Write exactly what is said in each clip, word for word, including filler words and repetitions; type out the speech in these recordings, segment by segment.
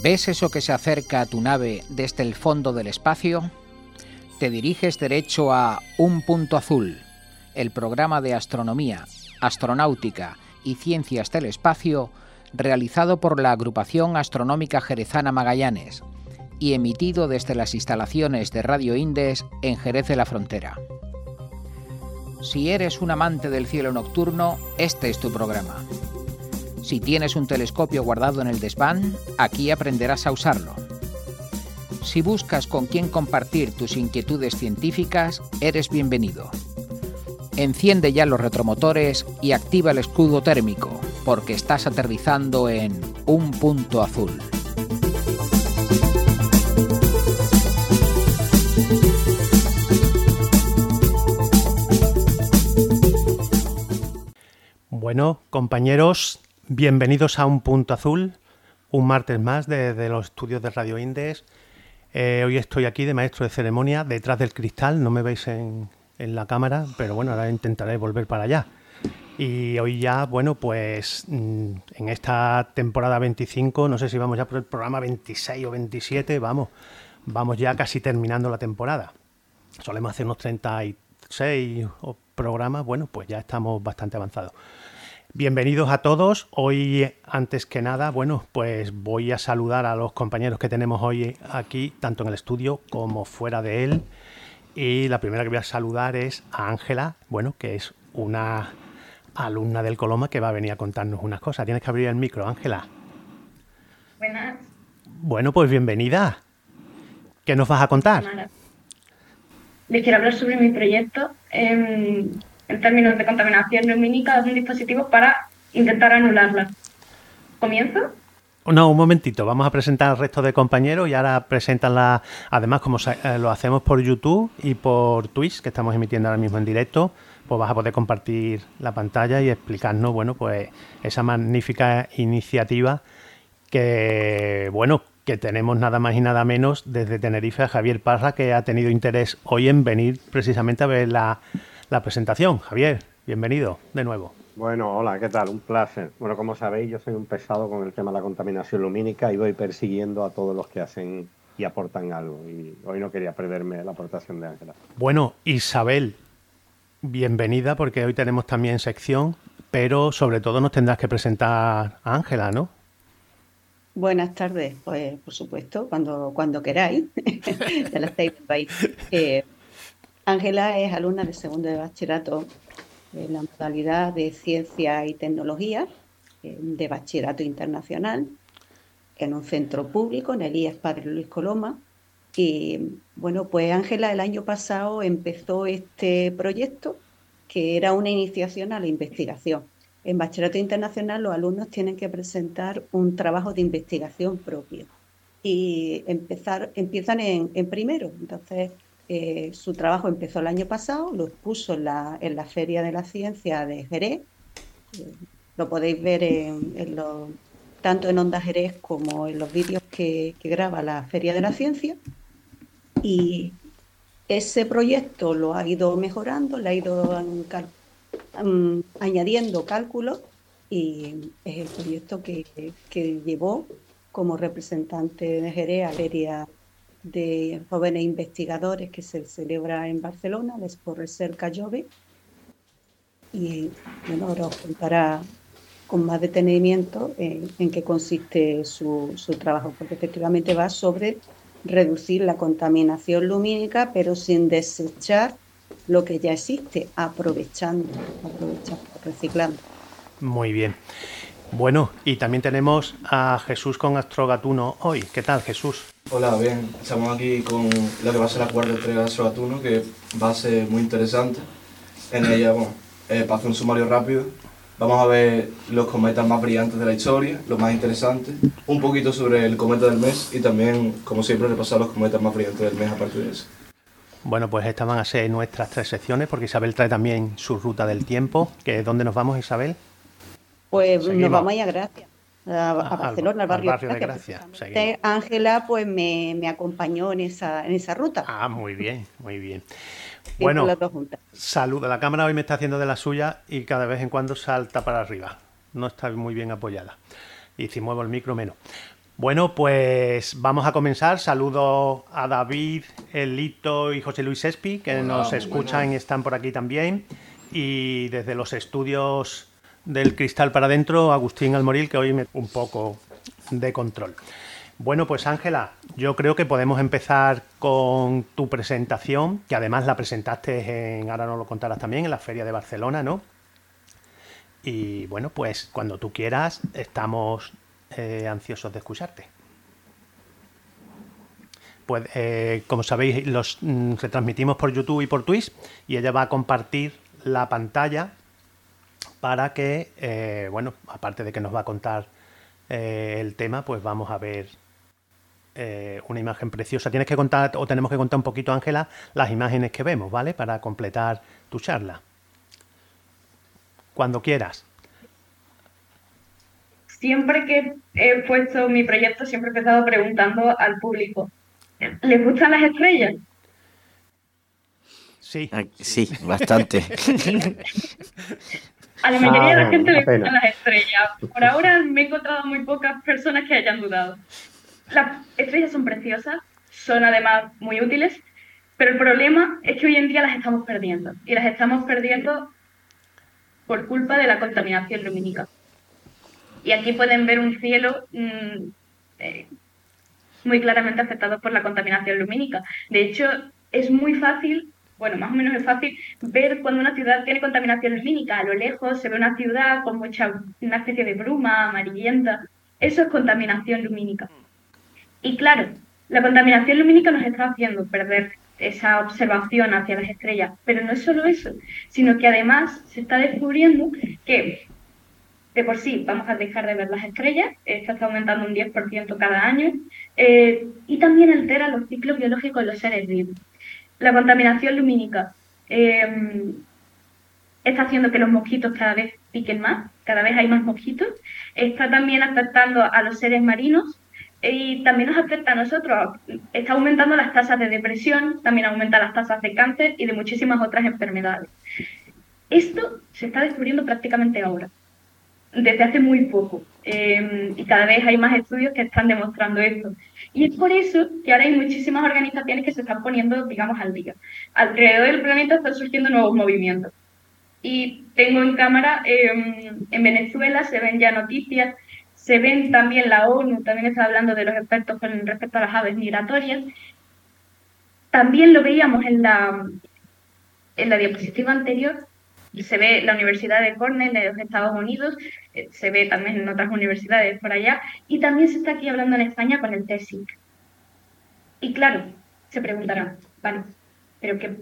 ¿Ves eso que se acerca a tu nave desde el fondo del espacio? Te diriges derecho a Un Punto Azul, el programa de astronomía, astronáutica y ciencias del espacio realizado por la Agrupación Astronómica Jerezana Magallanes y emitido desde las instalaciones de Radio Indes en Jerez de la Frontera. Si eres un amante del cielo nocturno, este es tu programa. Si tienes un telescopio guardado en el desván, aquí aprenderás a usarlo. Si buscas con quién compartir tus inquietudes científicas, eres bienvenido. Enciende ya los retromotores y activa el escudo térmico, porque estás aterrizando en Un Punto Azul. Bueno, compañeros, bienvenidos a Un Punto Azul, un martes más desde de los estudios de Radio Indes. Eh, hoy estoy aquí de maestro de ceremonia, detrás del cristal, no me veis en, en la cámara, pero bueno, ahora intentaré volver para allá. Y hoy ya, bueno, pues en esta temporada veinticinco, no sé si vamos ya por el programa veintiséis o veintisiete, vamos, vamos ya casi terminando la temporada. Solemos hacer unos treinta y seis programas, bueno, pues ya estamos bastante avanzados. Bienvenidos a todos. Hoy, antes que nada, bueno, pues voy a saludar a los compañeros que tenemos hoy aquí, tanto en el estudio como fuera de él. Y la primera que voy a saludar es a Ángela, bueno, que es una alumna del Coloma que va a venir a contarnos unas cosas. Tienes que abrir el micro, Ángela. Buenas. Bueno, pues bienvenida. ¿Qué nos vas a contar? Buenas. Les quiero hablar sobre mi proyecto en, en términos de contaminación lumínica de un dispositivo para intentar anularla. ¿Comienzo? No, un momentito. Vamos a presentar al resto de compañeros y ahora presentan la... Además, como lo hacemos por YouTube y por Twitch, que estamos emitiendo ahora mismo en directo, pues vas a poder compartir la pantalla y explicarnos, bueno, pues esa magnífica iniciativa que, bueno, que tenemos nada más y nada menos desde Tenerife a Javier Parra, que ha tenido interés hoy en venir precisamente a ver la, la presentación. Javier, bienvenido de nuevo. Bueno, hola, ¿qué tal? Un placer. Bueno, como sabéis, yo soy un pesado con el tema de la contaminación lumínica y voy persiguiendo a todos los que hacen y aportan algo. Y hoy no quería perderme la aportación de Ángela. Bueno, Isabel, bienvenida, porque hoy tenemos también sección, pero sobre todo nos tendrás que presentar a Ángela, ¿no? Buenas tardes, pues por supuesto, cuando, cuando queráis, ya la estáis país. Eh, Ángela es alumna de segundo de bachillerato en la modalidad de Ciencia y Tecnología, eh, de Bachillerato Internacional, en un centro público, en el I E S Padre Luis Coloma. Y bueno, pues Ángela el año pasado empezó este proyecto, que era una iniciación a la investigación. En Bachillerato Internacional los alumnos tienen que presentar un trabajo de investigación propio y empezar, empiezan en, en primero. Entonces, eh, su trabajo empezó el año pasado, lo expuso en la, en la Feria de la Ciencia de Jerez. Eh, lo podéis ver en, en los, tanto en Onda Jerez como en los vídeos que, que graba la Feria de la Ciencia. Y ese proyecto lo ha ido mejorando, le ha ido calculando, Um, añadiendo cálculos y es el proyecto que, que llevó como representante de Jerez a la Feria de Jóvenes Investigadores que se celebra en Barcelona, la Expo Recerca Jove. Y bueno, ahora os contará con más detenimiento en, en qué consiste su, su trabajo, porque efectivamente va sobre reducir la contaminación lumínica, pero sin desechar lo que ya existe, aprovechando, aprovechando, reciclando. Muy bien. Bueno, y también tenemos a Jesús con Astrogatuno hoy. ¿Qué tal, Jesús? Hola, bien. Estamos aquí con lo que va a ser la cuarta entrega de Astrogatuno, que va a ser muy interesante. En ella, bueno, eh, para hacer un sumario rápido, vamos a ver los cometas más brillantes de la historia, los más interesantes, un poquito sobre el cometa del mes y también, como siempre, repasar los cometas más brillantes del mes aparte de eso. Bueno, pues estas van a ser nuestras tres secciones, porque Isabel trae también su ruta del tiempo. ¿Que ¿Dónde nos vamos, Isabel? Pues Seguimos. Nos vamos a ir a Gracia, a, a Barcelona, al barrio, al barrio de Gracia. Gracia. Ángela pues me, me acompañó en esa, en esa ruta. Ah, muy bien, muy bien. Sí, bueno, las dos juntas. Saluda. La cámara hoy me está haciendo de la suya y cada vez en cuando salta para arriba. No está muy bien apoyada. Y si muevo el micro, menos. Bueno, pues vamos a comenzar. Saludo a David, Elito y José Luis Espi, que Hola, nos escuchan buenas. Y están por aquí también. Y desde los estudios del Cristal para Adentro, Agustín Almoril, que hoy me un poco de control. Bueno, pues Ángela, yo creo que podemos empezar con tu presentación, que además la presentaste en, ahora nos lo contarás también, en la Feria de Barcelona, ¿no? Y bueno, pues cuando tú quieras, estamos eh, ansiosos de escucharte. Pues eh, como sabéis, los mm, retransmitimos por YouTube y por Twitch, y ella va a compartir la pantalla para que, eh, bueno, aparte de que nos va a contar eh, el tema, pues vamos a ver eh, una imagen preciosa. Tienes que contar, o tenemos que contar un poquito, Ángela, las imágenes que vemos, ¿vale? Para completar tu charla. Cuando quieras. Siempre que he puesto mi proyecto, siempre he empezado preguntando al público, ¿les gustan las estrellas? Sí. Sí, bastante. A la mayoría Ah, de la gente le apenas. gustan las estrellas. Por ahora me he encontrado muy pocas personas que hayan dudado. Las estrellas son preciosas, son además muy útiles, pero el problema es que hoy en día las estamos perdiendo. Y las estamos perdiendo por culpa de la contaminación lumínica. Y aquí pueden ver un cielo mmm, eh, muy claramente afectado por la contaminación lumínica. De hecho, es muy fácil, bueno, más o menos es fácil, ver cuando una ciudad tiene contaminación lumínica. A lo lejos se ve una ciudad con mucha, una especie de bruma amarillenta. Eso es contaminación lumínica. Y claro, la contaminación lumínica nos está haciendo perder esa observación hacia las estrellas. Pero no es solo eso, sino que además se está descubriendo que de por sí vamos a dejar de ver las estrellas, esta está aumentando un diez por ciento cada año, eh, y también altera los ciclos biológicos de los seres vivos. La contaminación lumínica eh, está haciendo que los mosquitos cada vez piquen más, cada vez hay más mosquitos, está también afectando a los seres marinos y también nos afecta a nosotros, está aumentando las tasas de depresión, también aumenta las tasas de cáncer y de muchísimas otras enfermedades. Esto se está descubriendo prácticamente ahora, desde hace muy poco, eh, y cada vez hay más estudios que están demostrando esto. Y es por eso que ahora hay muchísimas organizaciones que se están poniendo, digamos, al día. Alrededor del planeta están surgiendo nuevos movimientos. Y tengo en cámara, eh, en Venezuela se ven ya noticias, se ven también la ONU, también está hablando de los expertos con respecto a las aves migratorias. También lo veíamos en la, en la diapositiva anterior, se ve la Universidad de Cornell de los Estados Unidos, eh, se ve también en otras universidades por allá, y también se está aquí hablando en España con el TESIC. Y claro, se preguntarán, vale, pero qué,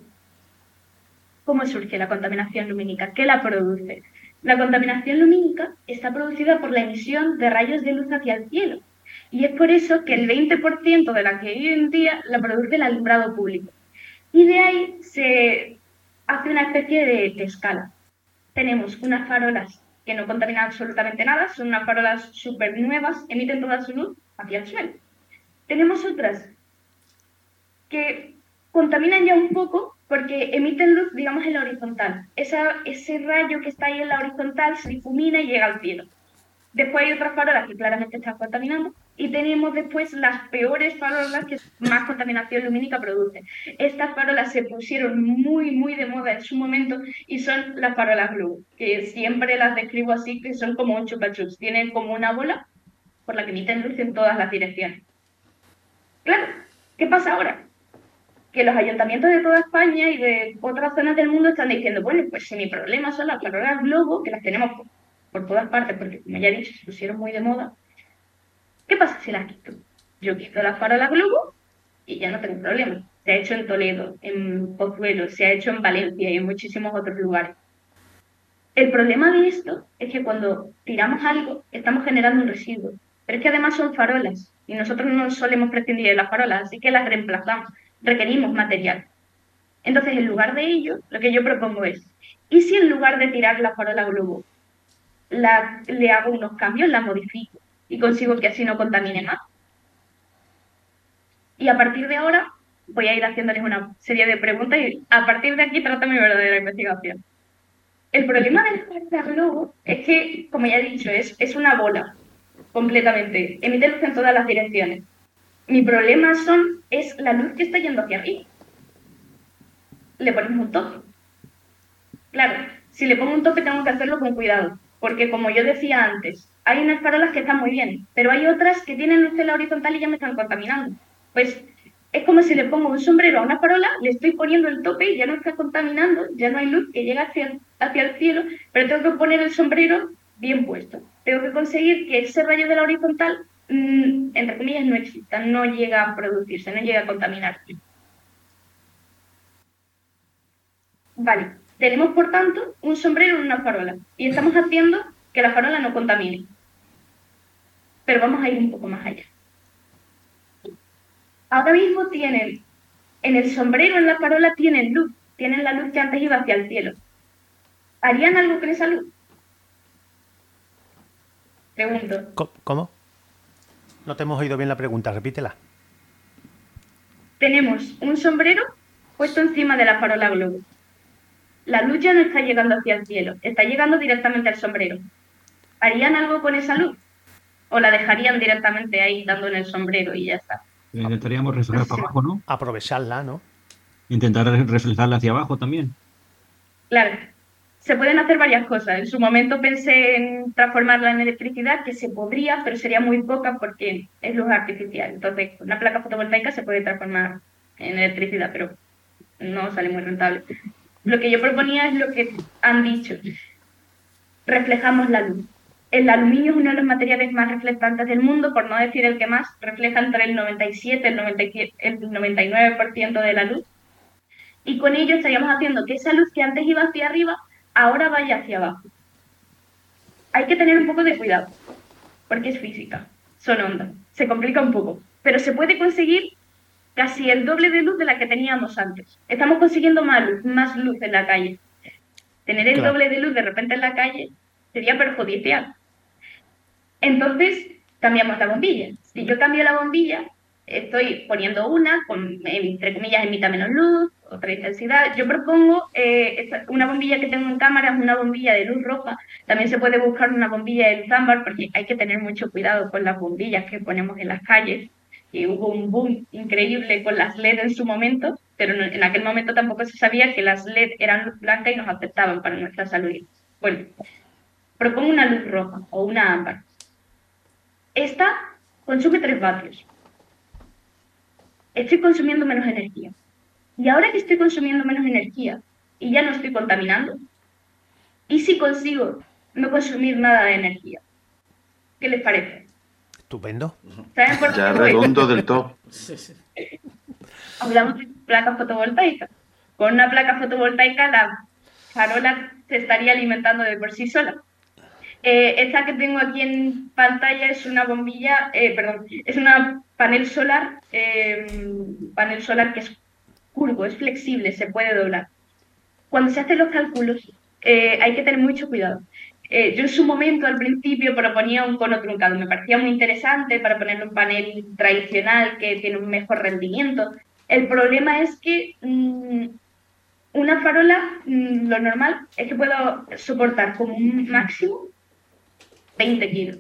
¿cómo surge la contaminación lumínica? ¿Qué la produce? La contaminación lumínica está producida por la emisión de rayos de luz hacia el cielo, y es por eso que el veinte por ciento de la que hoy en día la produce el alumbrado público. Y de ahí se hace una especie de, de escala. Tenemos unas farolas que no contaminan absolutamente nada, son unas farolas súper nuevas, emiten toda su luz hacia el suelo. Tenemos otras que contaminan ya un poco porque emiten luz, digamos, en la horizontal. Esa, ese rayo que está ahí en la horizontal se difumina y llega al cielo. Después hay otras farolas que claramente están contaminando y tenemos después las peores farolas que más contaminación lumínica producen. Estas farolas se pusieron muy, muy de moda en su momento y son las farolas globo, que siempre las describo así, que son como un chupa chups. Tienen como una bola por la que emiten luz en todas las direcciones. Claro, ¿qué pasa ahora? Que los ayuntamientos de toda España y de otras zonas del mundo están diciendo, bueno, pues si mi problema son las farolas globo, que las tenemos por, por todas partes, porque como ya he dicho, se pusieron muy de moda, ¿qué pasa si las quito? Yo quito las farolas globo y ya no tengo problema. Se ha hecho en Toledo, en Pozuelo, se ha hecho en Valencia y en muchísimos otros lugares. El problema de esto es que cuando tiramos algo, estamos generando un residuo. Pero es que además son farolas y nosotros no solemos prescindir de las farolas, así que las reemplazamos. Requerimos material. Entonces, en lugar de ello, lo que yo propongo es, ¿y si en lugar de tirar la farola globo, la, le hago unos cambios, la modifico y consigo que así no contamine más? Y a partir de ahora voy a ir haciéndoles una serie de preguntas y a partir de aquí trata mi verdadera investigación. El problema del farola globo es que, como ya he dicho, es, es una bola. completamente, emite luz en todas las direcciones. Mi problema son, es la luz que está yendo hacia arriba. Le ponemos un tope. Claro, si le pongo un tope tengo que hacerlo con cuidado, porque como yo decía antes, hay unas farolas que están muy bien, pero hay otras que tienen luz en la horizontal y ya me están contaminando. Pues es como si le pongo un sombrero a una farola, le estoy poniendo el tope y ya no está contaminando, ya no hay luz que llega hacia, hacia el cielo, pero tengo que poner el sombrero bien puesto. Tengo que conseguir que ese rayo de la horizontal, mmm, entre comillas, no exista, no llega a producirse, no llega a contaminarse. Vale, tenemos por tanto un sombrero en una farola y estamos haciendo que la farola no contamine. Pero vamos a ir un poco más allá. Ahora mismo tienen, en el sombrero, en la farola, tienen luz, tienen la luz que antes iba hacia el cielo. ¿Harían algo con esa luz? Pregunto. ¿Cómo? No te hemos oído bien la pregunta, repítela. Tenemos un sombrero puesto encima de la farola globo. La luz ya no está llegando hacia el cielo, está llegando directamente al sombrero. ¿Harían algo con esa luz? ¿O la dejarían directamente ahí dando en el sombrero y ya está? Intentaríamos reflejar para abajo, ¿no? Aprovecharla, ¿no? Intentar reflejarla hacia abajo también. Claro, se pueden hacer varias cosas. En su momento pensé en transformarla en electricidad, que se podría, pero sería muy poca porque es luz artificial. Entonces, una placa fotovoltaica se puede transformar en electricidad, pero no sale muy rentable. Lo que yo proponía es lo que han dicho. Reflejamos la luz. El aluminio es uno de los materiales más reflectantes del mundo, por no decir el que más, refleja entre el noventa y siete y el noventa y nueve por ciento de la luz. Y con ello estaríamos haciendo que esa luz que antes iba hacia arriba, ahora vaya hacia abajo. Hay que tener un poco de cuidado, porque es física, son ondas, se complica un poco, pero se puede conseguir casi el doble de luz de la que teníamos antes. Estamos consiguiendo más luz, más luz en la calle. Tener el Claro. doble de luz de repente en la calle sería perjudicial. Entonces, cambiamos la bombilla. Si yo cambio la bombilla, estoy poniendo una, con, entre comillas, emita menos luz, otra intensidad. Yo propongo eh, una bombilla que tengo en cámara, es una bombilla de luz roja. También se puede buscar una bombilla de luz ámbar, porque hay que tener mucho cuidado con las bombillas que ponemos en las calles. Y hubo un boom increíble con las L E D en su momento, pero no, en aquel momento tampoco se sabía que las L E D eran luz blanca y nos afectaban para nuestra salud. Bueno, propongo una luz roja o una ámbar. Esta consume tres vatios. Estoy consumiendo menos energía. Y ahora que estoy consumiendo menos energía y ya no estoy contaminando, ¿y si consigo no consumir nada de energía? ¿Qué les parece? Estupendo. ¿Saben por Ya qué voy? redondo del todo. Hablamos de placas fotovoltaicas. Con una placa fotovoltaica la farola se estaría alimentando de por sí sola. Eh, esta que tengo aquí en pantalla es una bombilla, eh, perdón, es una panel solar, eh, panel solar que es curvo, es flexible, se puede doblar. Cuando se hacen los cálculos eh, hay que tener mucho cuidado. Eh, yo en su momento, al principio, proponía un cono truncado. Me parecía muy interesante para ponerle un panel tradicional que tiene un mejor rendimiento. El problema es que mmm, una farola, mmm, lo normal es que puedo soportar como un máximo veinte kilos.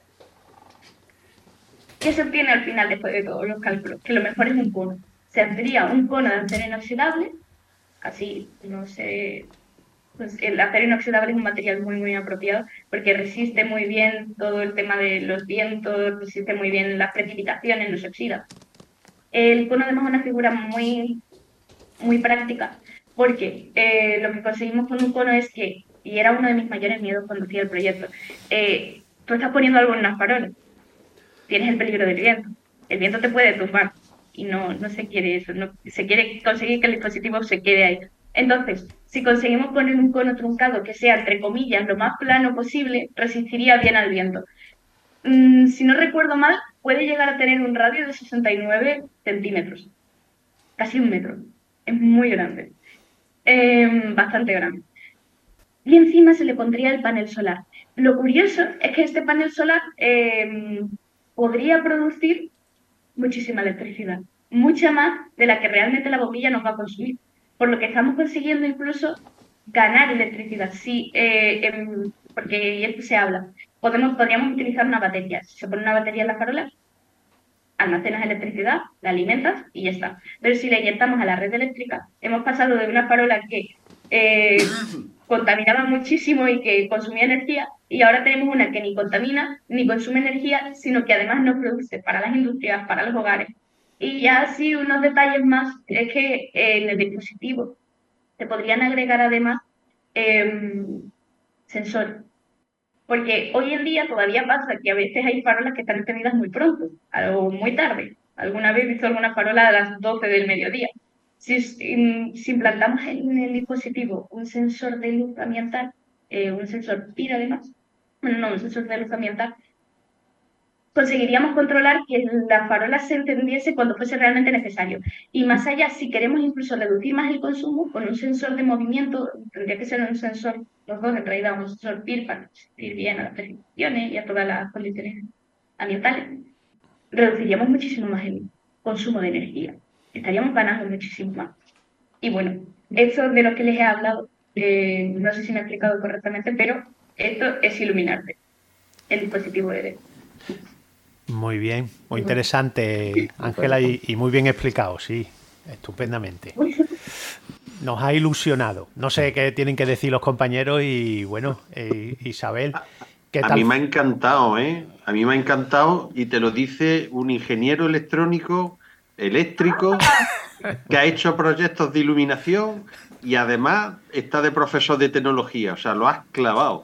¿Qué se obtiene al final después de todos los cálculos? Que lo mejor es un cono. Se tendría un cono de acero inoxidable, así, no sé, pues el acero inoxidable es un material muy, muy apropiado porque resiste muy bien todo el tema de los vientos, resiste muy bien las precipitaciones, no se oxida. El cono además es una figura muy, muy práctica porque eh, lo que conseguimos con un cono es que, y era uno de mis mayores miedos cuando hacía el proyecto, eh, tú estás poniendo algo en unas farolas, tienes el peligro del viento, el viento te puede tumbar y no, no se quiere eso, no, se quiere conseguir que el dispositivo se quede ahí. Entonces, si conseguimos poner un cono truncado que sea, entre comillas, lo más plano posible, resistiría bien al viento. Mm, si no recuerdo mal, puede llegar a tener un radio de sesenta y nueve centímetros, casi un metro, es muy grande, eh, bastante grande. Y encima se le pondría el panel solar. Lo curioso es que este panel solar eh, podría producir muchísima electricidad, mucha más de la que realmente la bombilla nos va a consumir, por lo que estamos consiguiendo incluso ganar electricidad, sí, eh, eh, porque esto se habla. podemos, podríamos utilizar una batería. Si se pone una batería en la farola, almacenas electricidad, la alimentas y ya está. Pero si le inyectamos a la red eléctrica, hemos pasado de una farola que eh, contaminaba muchísimo y que consumía energía, y ahora tenemos una que ni contamina ni consume energía, sino que además nos produce para las industrias, para los hogares. Y ya así unos detalles más, es que eh, en el dispositivo se podrían agregar además eh, sensores. Porque hoy en día todavía pasa que a veces hay farolas que están encendidas muy pronto o muy tarde. ¿Alguna vez he visto alguna farola a las doce del mediodía? Si, si, si implantamos en el dispositivo un sensor de luz ambiental, eh, un sensor P I R además, bueno, no, un sensor de luz ambiental, conseguiríamos controlar que la farola se encendiese cuando fuese realmente necesario. Y más allá, si queremos incluso reducir más el consumo, con un sensor de movimiento, tendría que ser un sensor, los dos en realidad, un sensor P I R para asistir bien a las precipitaciones y a todas las condiciones ambientales, reduciríamos muchísimo más el consumo de energía. Estaríamos ganando muchísimo más. Y bueno, eso de lo que les he hablado, eh, no sé si me he explicado correctamente, pero esto es iluminarte, el dispositivo E D. Muy bien, muy interesante, Ángela, y, y muy bien explicado, sí, estupendamente. Nos ha ilusionado. No sé qué tienen que decir los compañeros y, bueno, eh, Isabel, ¿qué tal? A mí me ha encantado, ¿eh? A mí me ha encantado y te lo dice un ingeniero electrónico, eléctrico, que ha hecho proyectos de iluminación y además está de profesor de tecnología, o sea, lo has clavado.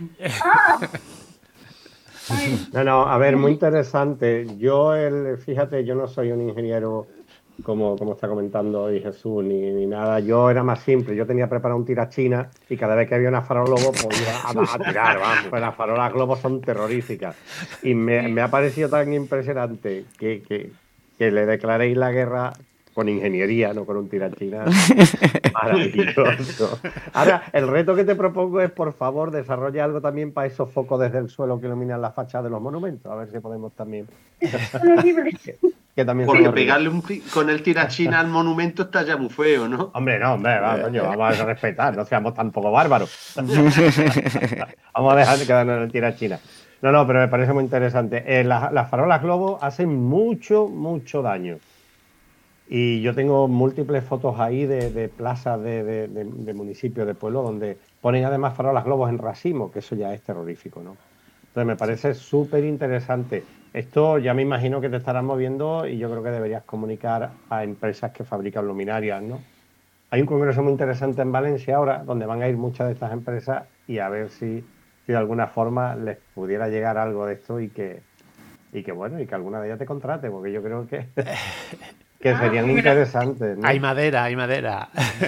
No, no, a ver, muy interesante. Yo, el, fíjate, yo no soy un ingeniero como, como está comentando hoy Jesús, ni, ni nada. Yo era más simple. Yo tenía preparado un tirachina y cada vez que había una farola globo, pues iba a, a tirar, vamos. Pues las farolas globos son terroríficas. Y me, me ha parecido tan impresionante que, que, que le declaréis la guerra con ingeniería, no con un tirachina. Maravilloso. Ahora, el reto que te propongo es, por favor, desarrolla algo también para esos focos desde el suelo que iluminan las fachadas de los monumentos. A ver si podemos también. que, que también Porque pegarle un, con el tirachina al monumento está ya muy feo, ¿no? Hombre, no, hombre, va, coño, vamos a respetar, no seamos tampoco bárbaros. Vamos a dejar de quedarnos en el tirachina. No, no, pero me parece muy interesante. Eh, las, las farolas globo hacen mucho, mucho daño. Y yo tengo múltiples fotos ahí de, de plazas de, de, de, de municipios, de pueblos, donde ponen además farolas globos en racimo, que eso ya es terrorífico, ¿no? Entonces me parece súper interesante. Esto ya me imagino que te estarás moviendo y yo creo que deberías comunicar a empresas que fabrican luminarias, ¿no? Hay un congreso muy interesante en Valencia ahora, donde van a ir muchas de estas empresas y a ver si, si de alguna forma les pudiera llegar algo de esto y que, y que bueno, y que alguna de ellas te contrate, porque yo creo que... que serían ah, interesantes, ¿no? Hay madera, hay madera.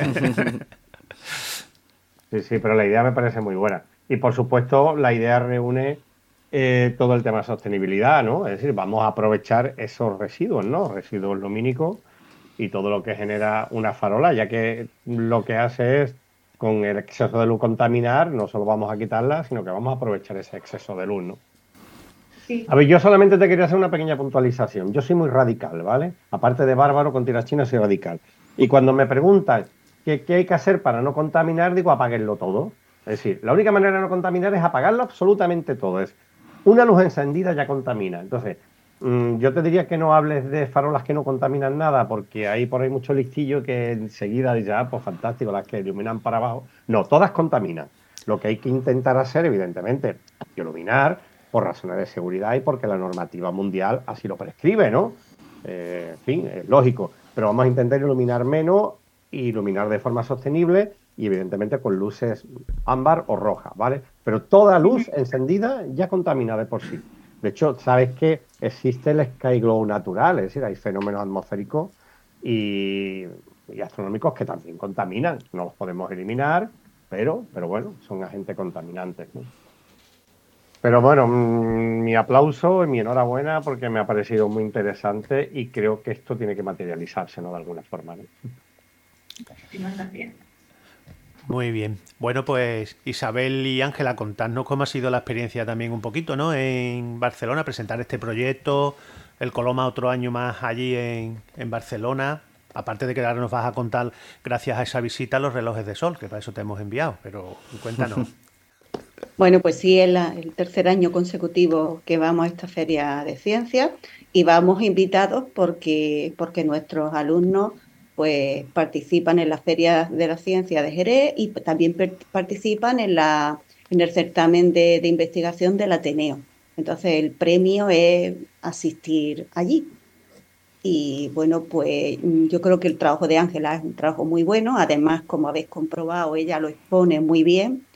Sí, sí, pero la idea me parece muy buena. Y por supuesto, la idea reúne eh, todo el tema de sostenibilidad, ¿no? Es decir, vamos a aprovechar esos residuos, ¿no? Residuos lumínicos y todo lo que genera una farola, ya que lo que hace es, con el exceso de luz contaminar, no solo vamos a quitarla, sino que vamos a aprovechar ese exceso de luz, ¿no? Sí. A ver, yo solamente te quería hacer una pequeña puntualización. Yo soy muy radical, ¿vale? Aparte de bárbaro, con tirachina soy radical. Y cuando me preguntan qué, qué hay que hacer para no contaminar, digo, apáguenlo todo. Es decir, la única manera de no contaminar es apagarlo absolutamente todo. Es una luz encendida ya contamina. Entonces, mmm, yo te diría que no hables de farolas que no contaminan nada, porque hay por ahí mucho listillo que enseguida dice, ah, pues fantástico, las que iluminan para abajo. No, todas contaminan. Lo que hay que intentar hacer, evidentemente, es iluminar por razones de seguridad y porque la normativa mundial así lo prescribe, ¿no? Eh, en fin, es lógico. Pero vamos a intentar iluminar menos e iluminar de forma sostenible y evidentemente con luces ámbar o rojas, ¿vale? Pero toda luz encendida ya contamina de por sí. De hecho, sabes que existe el sky glow natural, es decir, hay fenómenos atmosféricos y, y astronómicos que también contaminan. No los podemos eliminar, pero, pero bueno, son agentes contaminantes, ¿no? Pero bueno, mmm, mi aplauso y mi enhorabuena porque me ha parecido muy interesante y creo que esto tiene que materializarse, ¿no? De alguna forma, ¿no? Muy bien. Bueno, pues Isabel y Ángela, contadnos cómo ha sido la experiencia también un poquito, ¿no? En Barcelona, presentar este proyecto, el Coloma otro año más allí en, en Barcelona. Aparte de que ahora nos vas a contar, gracias a esa visita, los relojes de sol, que para eso te hemos enviado, pero cuéntanos. Bueno, pues sí, es la- el tercer año consecutivo que vamos a esta feria de ciencias y vamos invitados porque, porque nuestros alumnos pues participan en la Feria de la Ciencia de Jerez y también per- participan en la, en el certamen de, de investigación del Ateneo. Entonces el premio es asistir allí. Y bueno, pues mm, yo creo que el trabajo de Ángela es un trabajo muy bueno. Además, como habéis comprobado, ella lo expone muy bien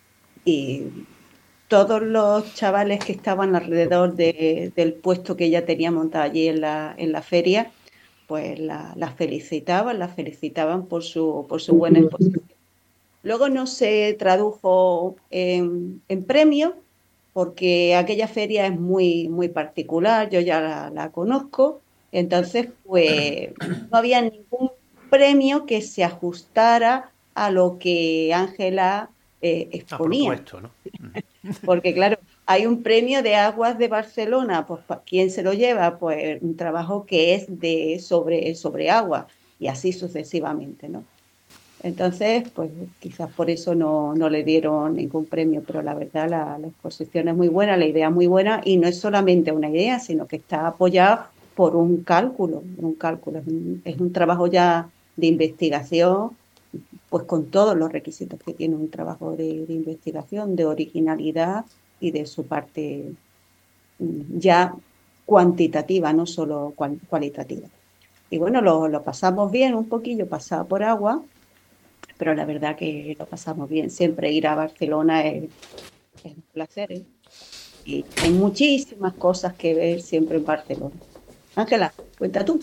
y todos los chavales que estaban alrededor de- del puesto que ella tenía montado allí en la, en la feria, pues la, la felicitaban, la felicitaban por su, por su buena exposición. Luego no se tradujo en, en premio, porque aquella feria es muy, muy particular, yo ya la, la conozco, entonces pues no había ningún premio que se ajustara a lo que Ángela eh, Ha exponía. propuesto, ¿no? Porque claro, hay un premio de Aguas de Barcelona, pues ¿pa- ¿quién se lo lleva? Pues un trabajo que es de sobre, sobre agua y así sucesivamente, ¿no? Entonces, pues quizás por eso no, no le dieron ningún premio, pero la verdad la, la exposición es muy buena, la idea es muy buena y no es solamente una idea, sino que está apoyada por un cálculo, un cálculo, es un, es un trabajo ya de investigación, pues con todos los requisitos que tiene un trabajo de, de investigación, de originalidad y de su parte mm, ya cuantitativa, no solo cual- cualitativa. Y bueno, lo, lo pasamos bien, un poquillo pasado por agua, pero la verdad que lo pasamos bien. Siempre ir a Barcelona es, es un placer, ¿eh? Y hay muchísimas cosas que ver siempre en Barcelona. Ángela, cuenta tú.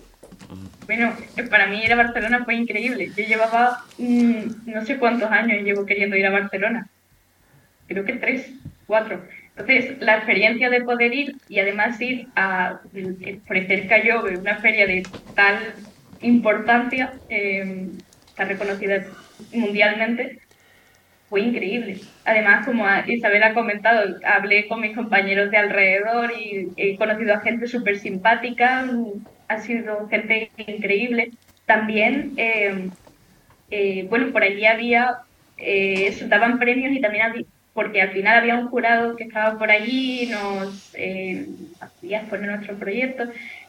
Bueno, eh, para mí ir a Barcelona fue increíble. Yo llevaba mm, no sé cuántos años llevo queriendo ir a Barcelona. Creo que tres, cuatro. Entonces, la experiencia de poder ir y además ir a eh, ofrecer Cayo, una feria de tal importancia, eh, tan reconocida mundialmente, fue increíble. Además, como a Isabel ha comentado, hablé con mis compañeros de alrededor y he conocido a gente súper simpática, ha sido gente increíble. También, eh, eh, bueno, por allí había, eh, eso, daban premios y también había, porque al final había un jurado que estaba por allí, nos eh, hacía exponer nuestro proyecto.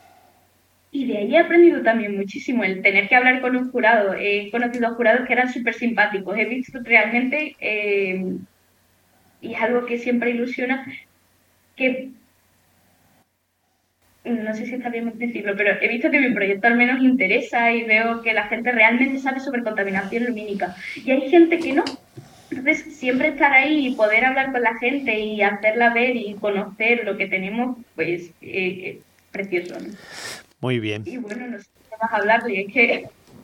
Y de ahí he aprendido también muchísimo el tener que hablar con un jurado. He conocido a jurados que eran súper simpáticos. He visto realmente, eh, y es algo que siempre ilusiona, que no sé si está bien decirlo, pero he visto que mi proyecto al menos interesa y veo que la gente realmente sabe sobre contaminación lumínica. Y hay gente que no. Entonces, siempre estar ahí y poder hablar con la gente y hacerla ver y conocer lo que tenemos, pues, eh, precioso, ¿no? Muy bien. Y bueno, no sé qué más hablarle, es que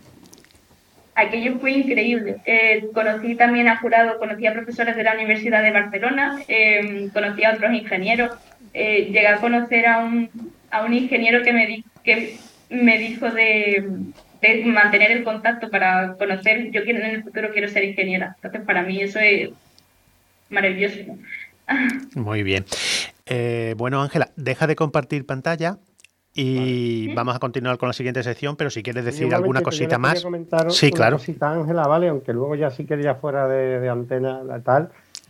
aquello fue increíble. Eh, conocí también a jurado, conocí a profesores de la Universidad de Barcelona, eh, conocí a otros ingenieros, eh, llegué a conocer a un, a un ingeniero que me, di, que me dijo de, de mantener el contacto para conocer, yo quiero, en el futuro quiero ser ingeniera. Entonces, para mí eso es maravilloso, ¿no? Muy bien. Eh, bueno, Ángela, deja de compartir pantalla y Vale. vamos a continuar con la siguiente sección, pero si quieres Oye, decir un alguna momentito, yo cosita le quería más. comentar Sí, una claro. cosita, Ángela, ¿vale? Aunque luego ya sí quería fuera de, de antena, la tal.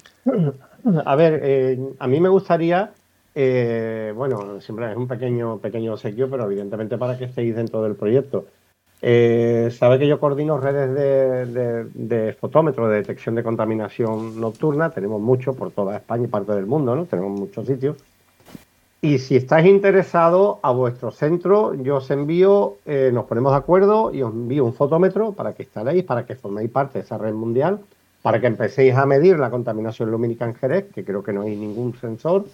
A ver, eh, a mí me gustaría, eh, bueno, siempre es un pequeño, pequeño obsequio, pero evidentemente para que estéis dentro del proyecto. Eh, sabe que yo coordino redes de, de, de fotómetros de detección de contaminación nocturna, tenemos muchos por toda España y parte del mundo, ¿no? Tenemos muchos sitios. Y si estáis interesados, a vuestro centro, yo os envío, eh, nos ponemos de acuerdo y os envío un fotómetro para que instaléis, para que forméis parte de esa red mundial, para que empecéis a medir la contaminación lumínica en Jerez, que creo que no hay ningún sensor,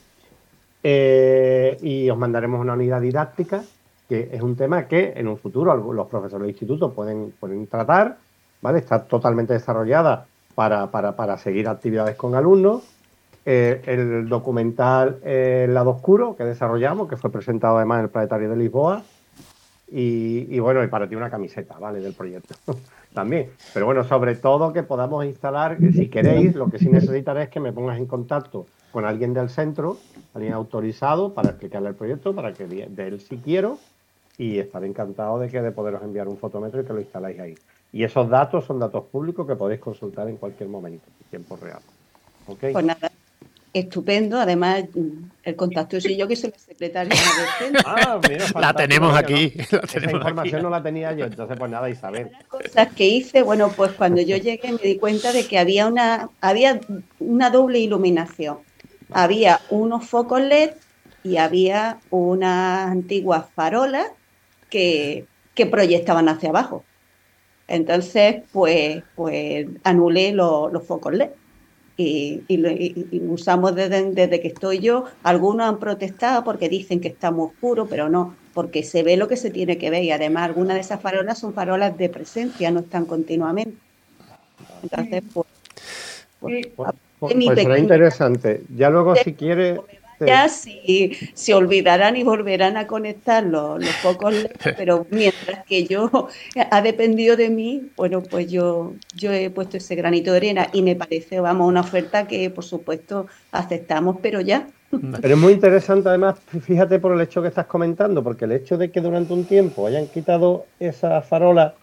eh, y os mandaremos una unidad didáctica, que es un tema que en un futuro los profesores del instituto pueden, pueden tratar, ¿vale? Está totalmente desarrollada para, para, para seguir actividades con alumnos. Eh, el documental eh, El lado oscuro que desarrollamos, que fue presentado además en el Planetario de Lisboa, y, y bueno, y para ti una camiseta, ¿vale? Del proyecto también. Pero bueno, sobre todo que podamos instalar, que si queréis, lo que sí necesitaré es que me pongas en contacto con alguien del centro, alguien autorizado para explicarle el proyecto, para que de él si quiero, y estaré encantado de que de poderos enviar un fotómetro y que lo instaláis ahí. Y esos datos son datos públicos que podéis consultar en cualquier momento, en tiempo real. Okay. Pues nada, estupendo. Además, el contacto soy yo, que soy la secretaria de Ah, mira, la tenemos aquí. ¿no? La tenemos Esa información aquí. no la tenía yo, entonces pues nada, Isabel. Las cosas que hice, bueno, pues cuando yo llegué me di cuenta de que había una, había una doble iluminación. Había unos focos L E D y había unas antiguas farolas que, que proyectaban hacia abajo. Entonces, pues, pues anulé los, los focos L E D. Y, y, y, y usamos desde, desde que estoy yo. Algunos han protestado porque dicen que está muy oscuro, pero no, porque se ve lo que se tiene que ver. Y además, algunas de esas farolas son farolas de presencia, no están continuamente. Entonces, pues, pues, Sí. Pues, pues, mi pues será pequeña- interesante. Ya luego, si quieres, te- ya si se olvidarán y volverán a conectar los, los focos L E D, pero mientras que yo ha dependido de mí, bueno, pues yo, yo he puesto ese granito de arena y me parece, vamos, una oferta que por supuesto aceptamos, pero ya. Pero es muy interesante, además, fíjate por el hecho que estás comentando, porque el hecho de que durante un tiempo hayan quitado esa farola,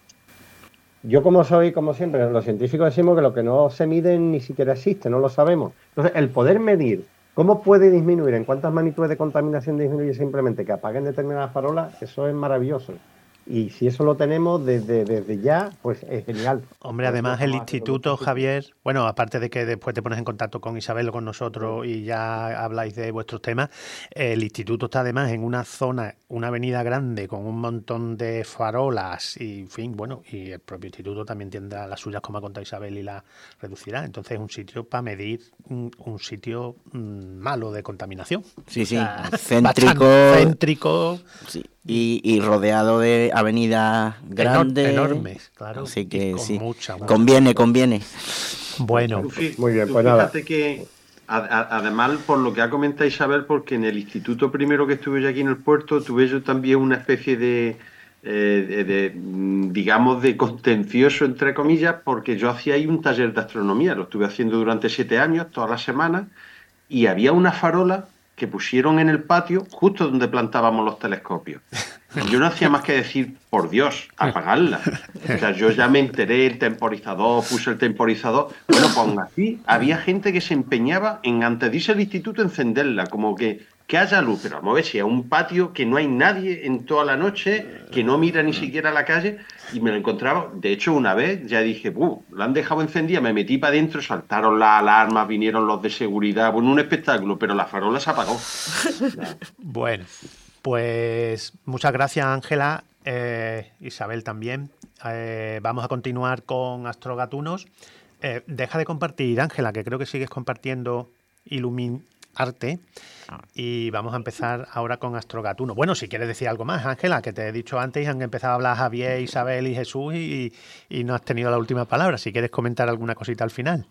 yo como soy, como siempre, los científicos decimos que lo que no se mide ni siquiera existe, no lo sabemos. Entonces, el poder medir cómo puede disminuir, en cuántas magnitudes de contaminación disminuye simplemente que apaguen determinadas farolas, eso es maravilloso. Y si eso lo tenemos desde, desde ya, pues es genial. Hombre, Pues además lo el estamos haciendo instituto, muchísimo. Javier, bueno, aparte de que después te pones en contacto con Isabel o con nosotros y ya habláis de vuestros temas, el instituto está además en una zona, una avenida grande con un montón de farolas y, en fin, bueno, y el propio instituto también tendrá las suyas, como ha contado Isabel, y las reducirá. Entonces es un sitio para medir un, un sitio mm, malo de contaminación. Sí, sí, O sea, céntrico, bastante céntrico, sí, y, y rodeado de avenidas enor- grandes. enormes, claro. Así y que con sí, mucha, mucha- conviene, conviene. Bueno, Tú fí- Muy bien, tú pues nada. fíjate que, a- a- además, por lo que ha comentado Isabel, porque en el instituto primero que estuve yo aquí en el puerto, tuve yo también una especie de, eh, de- de, mm, digamos, de contencioso, entre comillas, porque yo hacía ahí un taller de astronomía, lo estuve haciendo durante siete años, todas las semanas, y había una farola que pusieron en el patio, justo donde plantábamos los telescopios. Y yo no hacía más que decir, por Dios, apagarla. O sea, yo ya me enteré, el temporizador, puse el temporizador. Bueno, pues aún así, había gente que se empeñaba en, antes de irse al instituto, encenderla, como que, que haya luz. Pero vamos a ver, si es un patio que no hay nadie en toda la noche, que no mira ni siquiera a la calle, y me lo encontraba. De hecho, una vez ya dije, ¡buh! La han dejado encendida, me metí para adentro, saltaron las alarmas, vinieron los de seguridad, bueno, un espectáculo, pero la farola se apagó. bueno, pues muchas gracias, Ángela, eh, Isabel también. Eh, vamos a continuar con Astrogatunos. Eh, deja de compartir, Ángela, que creo que sigues compartiendo Iluminarte. Y vamos a empezar ahora con Astrogatuno. Bueno, si quieres decir algo más, Ángela, que te he dicho antes, han empezado a hablar Javier, Isabel y Jesús y, y no has tenido la última palabra. Si quieres comentar alguna cosita al final.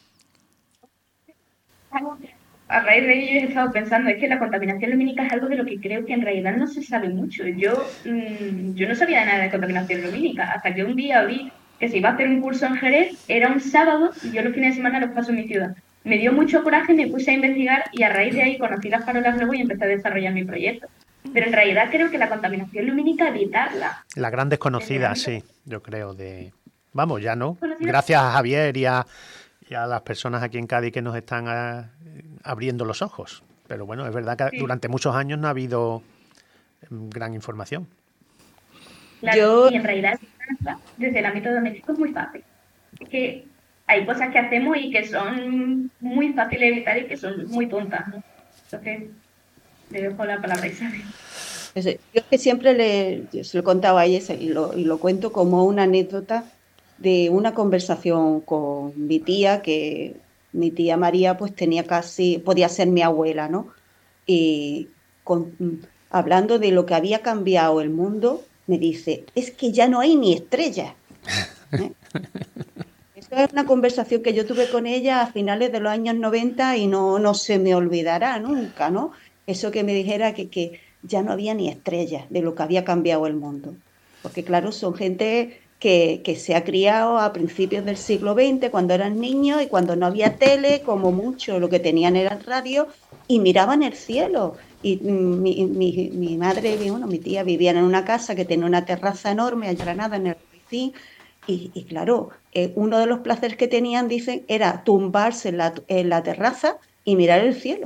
A raíz de ello he estado pensando, es que la contaminación lumínica es algo de lo que creo que en realidad no se sabe mucho. Yo, mmm, yo no sabía nada de contaminación lumínica, hasta que un día vi que se iba a hacer un curso en Jerez, era un sábado y yo los fines de semana los paso en mi ciudad. Me dio mucho coraje, me puse a investigar y a raíz de ahí conocí las farolas luego y empecé a desarrollar mi proyecto. Pero en realidad creo que la contaminación lumínica, evitarla. La gran desconocida, sí, yo creo, de... Vamos, ya no. ¿Conocida? Gracias a Javier y a, y a las personas aquí en Cádiz que nos están a, abriendo los ojos. Pero bueno, es verdad que Sí. durante muchos años no ha habido mm, gran información. Claro, Yo- y en realidad evitarla desde el ámbito doméstico es muy fácil. Es que hay cosas que hacemos y que son muy fáciles de evitar y que son muy tontas, ¿no? Entonces, le dejo la palabra a Isabel. Eso, yo es que siempre le, yo se lo contaba a ella y lo, y lo cuento como una anécdota de una conversación con mi tía, que mi tía María pues tenía casi, podía ser mi abuela, ¿no? Y con, hablando de lo que había cambiado el mundo, me dice, es que ya no hay ni estrellas. ¿Eh? Eso es una conversación que yo tuve con ella a finales de los años noventa y no, no se me olvidará nunca, ¿no? Eso que me dijera que, que ya no había ni estrellas de lo que había cambiado el mundo. Porque claro, son gente que, que se ha criado a principios del siglo veinte, cuando eran niños y cuando no había tele, como mucho, lo que tenían era el radio y miraban el cielo. Y mm, mi, mi, mi madre, bueno, mi tía vivían en una casa que tenía una terraza enorme, en Granada, en el Ricín, Y, y claro, eh, uno de los placeres que tenían, dicen, era tumbarse en la, en la terraza y mirar el cielo.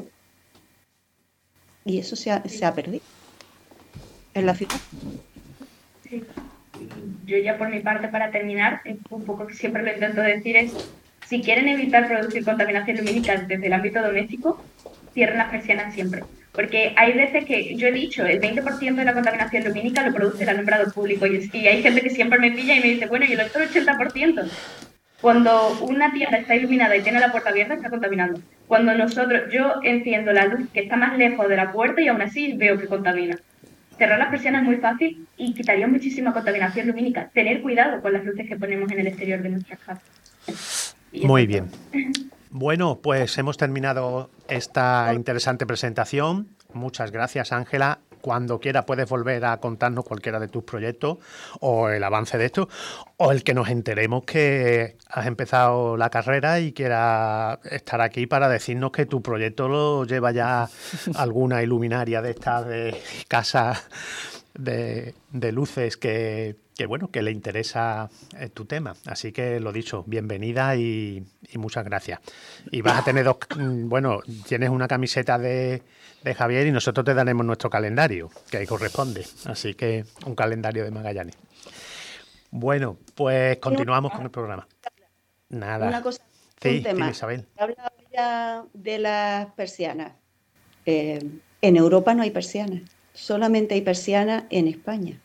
Y eso se ha, se ha perdido en la ciudad. Sí. Yo ya por mi parte, para terminar, un poco que siempre lo intento decir es, si quieren evitar producir contaminación lumínica desde el ámbito doméstico, cierren las persianas siempre. Porque hay veces que, yo he dicho, el veinte por ciento de la contaminación lumínica lo produce el alumbrado público. Y, y hay gente que siempre me pilla y me dice, bueno, ¿y el otro ochenta por ciento? Cuando una tienda está iluminada y tiene la puerta abierta, está contaminando. Cuando nosotros, yo enciendo la luz que está más lejos de la puerta y aún así veo que contamina. Cerrar las persianas es muy fácil y quitaría muchísima contaminación lumínica. Tener cuidado con las luces que ponemos en el exterior de nuestras casas. Muy bien. Bueno, pues hemos terminado esta interesante presentación. Muchas gracias, Ángela. Cuando quiera puedes volver a contarnos cualquiera de tus proyectos o el avance de esto, o el que nos enteremos que has empezado la carrera y quieras estar aquí para decirnos que tu proyecto lo lleva ya alguna iluminaria de estas de casa de, de luces que, que, bueno, que le interesa tu tema. Así que lo dicho, bienvenida y, y muchas gracias. Y vas a tener dos, bueno, tienes una camiseta de... de Javier y nosotros te daremos nuestro calendario, que ahí corresponde. Así que un calendario de Magallanes. Bueno, pues continuamos con el programa. Nada. Una cosa, sí, un tema. sí, Isabel. He hablado ya de las persianas. Eh, en Europa no hay persianas, solamente hay persianas en España.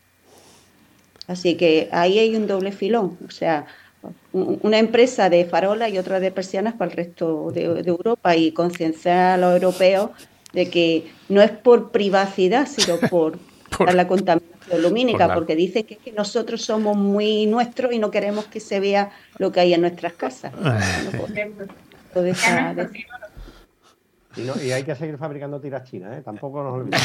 Así que ahí hay un doble filón. O sea, una empresa de farolas y otra de persianas para el resto de, de Europa, y concienciar a los europeos de que no es por privacidad, sino por, por la contaminación lumínica, por la... porque dice que, que nosotros somos muy nuestros y no queremos que se vea lo que hay en nuestras casas. No, esa, de... y, no, y hay que seguir fabricando tiras chinas, ¿eh? Tampoco nos olvidemos.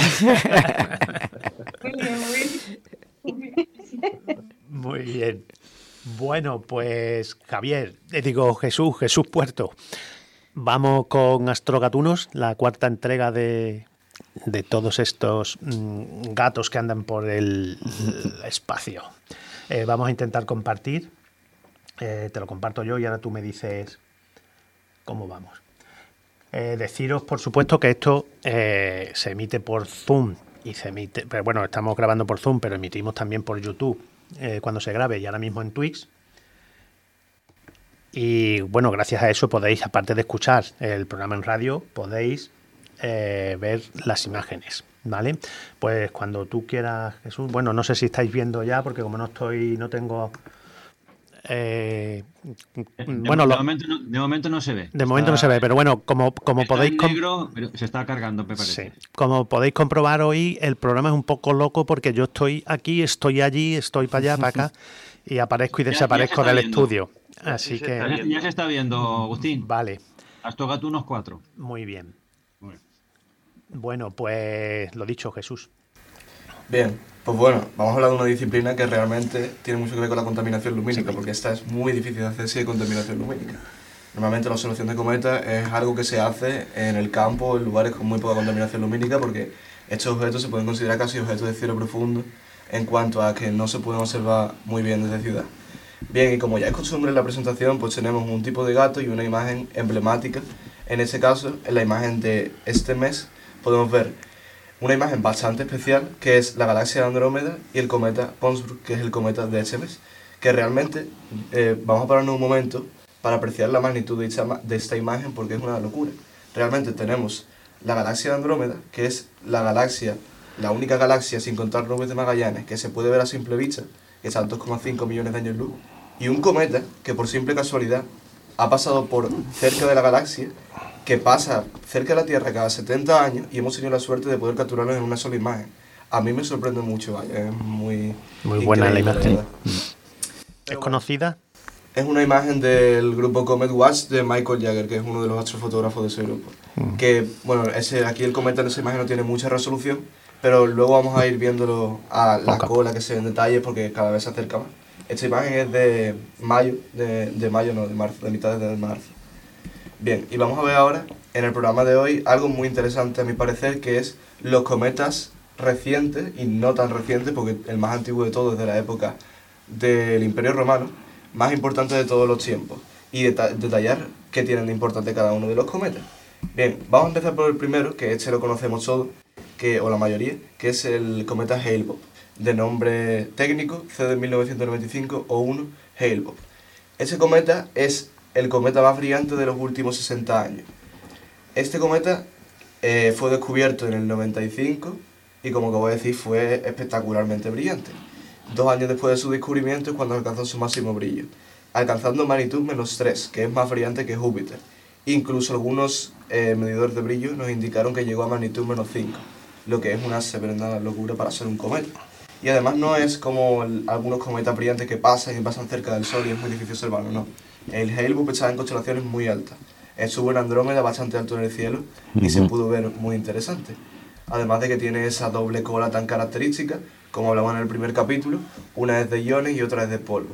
Muy bien. Bueno, pues Javier, eh, digo Jesús, Jesús Puerto. Vamos con Astrogatunos, la cuarta entrega de, de todos estos mmm, gatos que andan por el, el espacio. Eh, vamos a intentar compartir. Eh, te lo comparto yo y ahora tú me dices cómo vamos. Eh, deciros, por supuesto, que esto eh, se emite por Zoom y se emite, pero bueno, estamos grabando por Zoom, pero emitimos también por YouTube eh, cuando se grabe, y ahora mismo en Twitch. Y bueno, gracias a eso podéis, aparte de escuchar el programa en radio, podéis eh, ver las imágenes, ¿vale? Pues cuando tú quieras, Jesús. Bueno, no sé si estáis viendo ya, porque como no estoy, no tengo... Eh, de, bueno, de, lo, momento no, de momento no se ve. De está, momento no se ve, pero bueno, como, como está podéis... En negro, pero se está cargando, me parece. Sí. Como podéis comprobar hoy, el programa es un poco loco porque yo estoy aquí, estoy allí, estoy para allá, para acá, y aparezco y desaparezco del estudio. Así que... Ya, ya se está viendo, Agustín. Vale. Astrogatunos cuatro. Muy bien. Bueno. bueno, pues lo dicho, Jesús. Bien, pues bueno, vamos a hablar de una disciplina que realmente tiene mucho que ver con la contaminación lumínica, sí, porque esta es muy difícil de hacer si hay contaminación lumínica. Normalmente la observación de cometas es algo que se hace en el campo, en lugares con muy poca contaminación lumínica, porque estos objetos se pueden considerar casi objetos de cielo profundo en cuanto a que no se pueden observar muy bien desde ciudad. Bien, y como ya es costumbre en la presentación, pues tenemos un tipo de gato y una imagen emblemática. En este caso, en la imagen de este mes, podemos ver una imagen bastante especial, que es la galaxia de Andrómeda y el cometa Ponsbrook, que es el cometa de este mes. Que realmente, eh, vamos a pararnos un momento para apreciar la magnitud de esta, de esta imagen, porque es una locura. Realmente tenemos la galaxia de Andrómeda, que es la galaxia, la única galaxia, sin contar nubes de Magallanes, que se puede ver a simple vista, que está a dos coma cinco millones de años luz, y un cometa que por simple casualidad ha pasado por cerca de la galaxia, que pasa cerca de la Tierra cada setenta años, y hemos tenido la suerte de poder capturarlo en una sola imagen. A mí me sorprende mucho, vaya, es muy... Muy buena la imagen. La ¿Es conocida? Es una imagen del grupo Comet Watch de Michael Jagger, que es uno de los astrofotógrafos de ese grupo. Mm. Que, bueno, ese, aquí el cometa en esa imagen no tiene mucha resolución, pero luego vamos a ir viéndolo a la Poca. cola, que se ve en detalle, porque cada vez se acerca más. Esta imagen es de mayo, de, de mayo no, de marzo, de mitad de marzo. Bien, y vamos a ver ahora, en el programa de hoy, algo muy interesante a mi parecer, que es los cometas recientes, y no tan recientes, porque el más antiguo de todos es de la época del Imperio Romano, más importantes de todos los tiempos y deta- detallar qué tienen de importante cada uno de los cometas. Bien, vamos a empezar por el primero, que este lo conocemos todos, que, o la mayoría, que es el cometa Hale-Bopp, de nombre técnico C de mil novecientos noventa y cinco O uno Hale-Bopp. Este cometa es el cometa más brillante de los últimos sesenta años. Este cometa eh, fue descubierto en el noventa y cinco y, como acabo de decir, fue espectacularmente brillante. Dos años después de su descubrimiento es cuando alcanzó su máximo brillo, alcanzando magnitud menos tres, que es más brillante que Júpiter. Incluso algunos eh, medidores de brillo nos indicaron que llegó a magnitud menos cinco, lo que es una severa locura para ser un cometa. Y además no es como el, algunos cometas brillantes que pasan y pasan cerca del Sol y es muy difícil observarlo, no. El Hale-Bopp está en constelaciones muy altas. Estuvo en Andrómeda, bastante alto en el cielo, y se pudo ver muy interesante. Además de que tiene esa doble cola tan característica, como hablamos en el primer capítulo, una es de iones y otra es de polvo.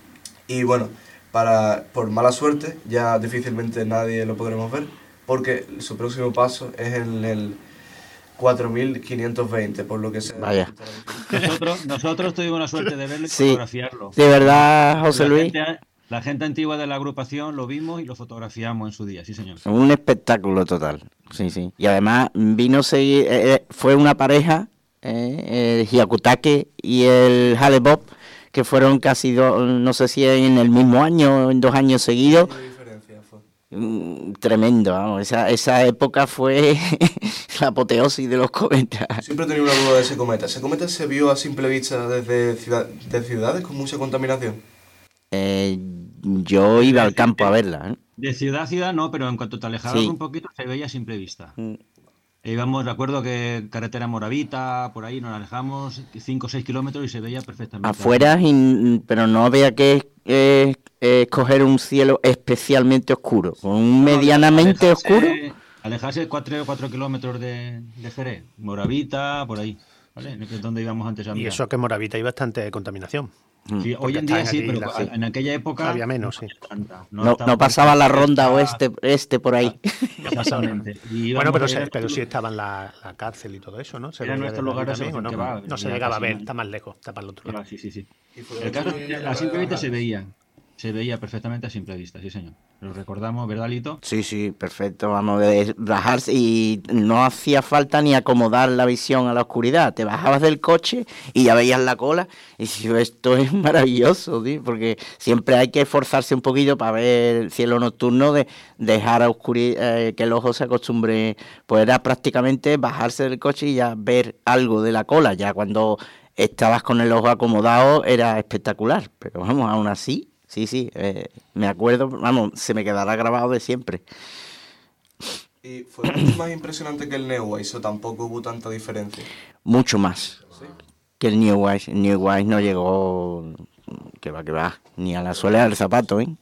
Y bueno, para, por mala suerte, ya difícilmente nadie lo podremos ver, porque su próximo paso es en el cuatro mil quinientos veinte, por lo que se... Vaya. Nosotros, nosotros tuvimos la suerte de verlo y Sí. fotografiarlo. De verdad, José La Luis. gente, la gente antigua de la agrupación lo vimos y lo fotografiamos en su día, sí señor. Un espectáculo total, sí, sí. Y además vino seguir, eh, eh, fue una pareja, eh, el Hyakutake y el Hale-Bopp, que fueron casi dos, no sé si en el mismo año o en dos años seguidos. ¿Qué diferencia fue? Mm, Tremendo, vamos. Esa, esa época fue la apoteosis de los cometas. Siempre he tenido una duda de ese cometa. ¿Ese cometa se vio a simple vista desde ciudad, de ciudades con mucha contaminación? Eh, yo iba al campo a verla, ¿eh? De ciudad a ciudad no, pero en cuanto te alejabas Sí. un poquito se veía a simple vista. Mm. E íbamos, recuerdo que carretera Moravita, por ahí nos alejamos cinco o seis kilómetros y se veía perfectamente. Afuera, y- pero no había que eh, eh, escoger un cielo especialmente oscuro, con un medianamente Alejarse- oscuro. Alejarse cuatro o cuatro kilómetros de, de Jerez, Moravita, por ahí, ¿vale? Que es donde íbamos antes a Y mirar. eso que en Moravita hay bastante contaminación. Sí, hoy porque en día están sí, aquí pero las- a- en aquella época había menos, sí. tanta. No, estaba- no pasaba la ronda estaba- oeste este por ahí. Exactamente. Y Bueno, íbamos pero, a se- ver- pero sí estaba en la, la cárcel y todo eso, ¿no? Se Era veía nuestro desde lugar allí de también, ¿o observación, no? que va, No se ya llegaba a casi ver, no. está más lejos, está para el otro lado. Ah, sí, sí, sí. Y fue El caso es que a simple vista se veía. veía. Se veía perfectamente a simple vista, sí señor. Lo recordamos, ¿verdad, Lito? Sí, sí, perfecto. Vamos a ver, bajarse y no hacía falta ni acomodar la visión a la oscuridad. Te bajabas del coche y ya veías la cola. Y digo, esto es maravilloso, tío, porque siempre hay que esforzarse un poquito para ver el cielo nocturno, de dejar a oscuri- eh, que el ojo se acostumbre. Pues era prácticamente bajarse del coche y ya ver algo de la cola. Ya cuando estabas con el ojo acomodado era espectacular. Pero vamos, aún así. Sí, sí, eh, me acuerdo, vamos, se me quedará grabado de siempre. Y fue mucho más impresionante que el Neowise, o tampoco hubo tanta diferencia. Mucho más ¿Sí? que el New Wise. El New Wise no llegó, que va, que va, ni a la suela del zapato, ¿eh?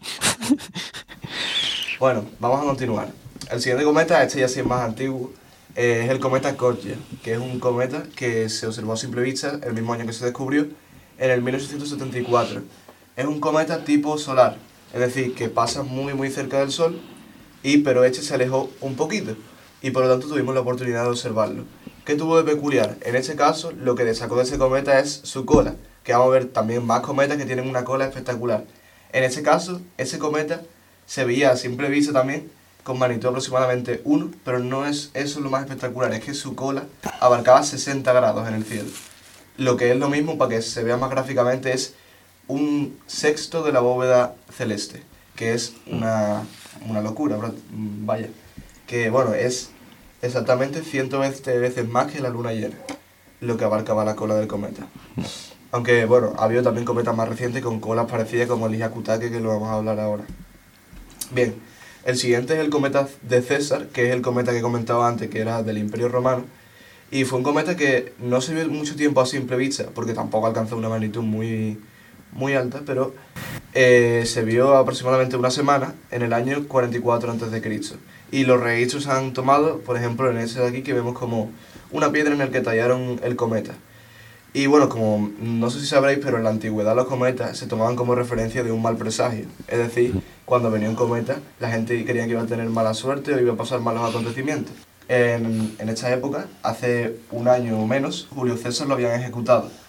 Bueno, vamos a continuar. El siguiente cometa, este ya sí es más antiguo, eh, es el cometa Cordia, que es un cometa que se observó a simple vista el mismo año que se descubrió, en el mil ochocientos setenta y cuatro. Es un cometa tipo solar, es decir, que pasa muy muy cerca del Sol, y pero este se alejó un poquito, y por lo tanto tuvimos la oportunidad de observarlo. ¿Qué tuvo de peculiar? En este caso, lo que destacó de ese cometa es su cola, que vamos a ver también más cometas que tienen una cola espectacular. En este caso, ese cometa se veía a simple vista también, con magnitud aproximadamente uno, pero no es eso lo más espectacular, es que su cola abarcaba sesenta grados en el cielo. Lo que es lo mismo, para que se vea más gráficamente, es un sexto de la bóveda celeste, que es una, una locura, bro. Vaya. Que bueno, es exactamente ciento veinte veces más que la luna llena, lo que abarcaba la cola del cometa. Aunque bueno, ha habido también cometas más recientes con colas parecidas como el Hyakutake, que lo vamos a hablar ahora. Bien, el siguiente es el cometa de César, que es el cometa que comentaba antes, que era del Imperio Romano. Y fue un cometa que no se vio mucho tiempo a simple vista, porque tampoco alcanzó una magnitud muy, muy alta, pero eh, se vio aproximadamente una semana en el año cuarenta y cuatro antes de Cristo. Y los registros se han tomado, por ejemplo, en este de aquí, que vemos como una piedra en la que tallaron el cometa. Y bueno, como no sé si sabréis, pero en la antigüedad los cometas se tomaban como referencia de un mal presagio. Es decir, cuando venía un cometa, la gente creía que iba a tener mala suerte o iba a pasar malos acontecimientos. En, en esta época, hace un año o menos, Julio César lo habían ejecutado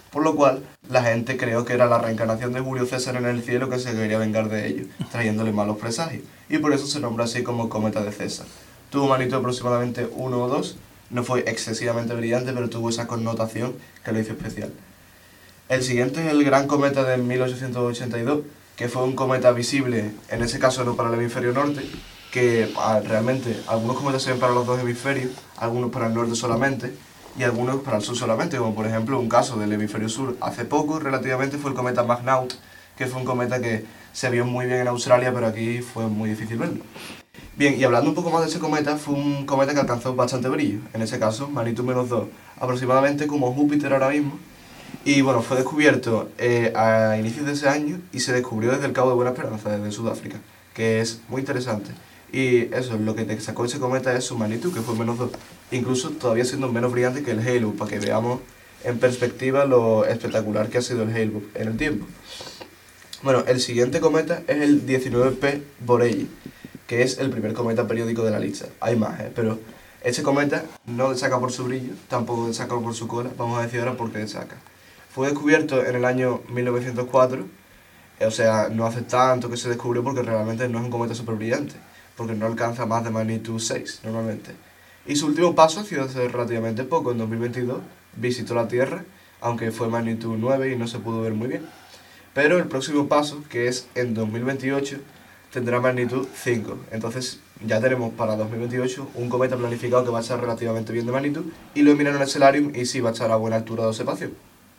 por lo cual la gente creó que era la reencarnación de Julio César en el cielo que se quería vengar de ellos, trayéndole malos presagios, y por eso se nombra así como cometa de César. Tuvo magnitud aproximadamente uno o dos, no fue excesivamente brillante, pero tuvo esa connotación que lo hizo especial. El siguiente es el gran cometa de mil ochocientos ochenta y dos, que fue un cometa visible, en ese caso no para el hemisferio norte, que ah, realmente algunos cometas se ven para los dos hemisferios, algunos para el norte solamente, y algunos para el sur solamente, como por ejemplo un caso del hemisferio sur hace poco, relativamente, fue el cometa McNaught, que fue un cometa que se vio muy bien en Australia, pero aquí fue muy difícil verlo. Bien, y hablando un poco más de ese cometa, fue un cometa que alcanzó bastante brillo, en ese caso magnitud menos dos, aproximadamente como Júpiter ahora mismo, y bueno, fue descubierto eh, a inicios de ese año y se descubrió desde el Cabo de Buena Esperanza, desde Sudáfrica, que es muy interesante. Y eso, lo que te sacó ese cometa es su magnitud, que fue menos dos, incluso todavía siendo menos brillante que el Hale-Bopp, para que veamos en perspectiva lo espectacular que ha sido el Hale-Bopp en el tiempo. Bueno, el siguiente cometa es el diecinueve P Borrelly, que es el primer cometa periódico de la lista. Hay más, ¿eh? Pero este cometa no destaca por su brillo, tampoco destaca por su cola, vamos a decir ahora por qué destaca. Fue descubierto en el año mil novecientos cuatro, o sea, no hace tanto que se descubrió porque realmente no es un cometa súper brillante, porque no alcanza más de magnitud seis normalmente. Y su último paso ha sido hace relativamente poco, en dos mil veintidós, visitó la Tierra, aunque fue magnitud nueve y no se pudo ver muy bien. Pero el próximo paso, que es en dos mil veintiocho, tendrá magnitud cinco. Entonces ya tenemos para dos mil veintiocho un cometa planificado que va a estar relativamente bien de magnitud, y lo miraron en el Stellarium y sí va a estar a buena altura de observación.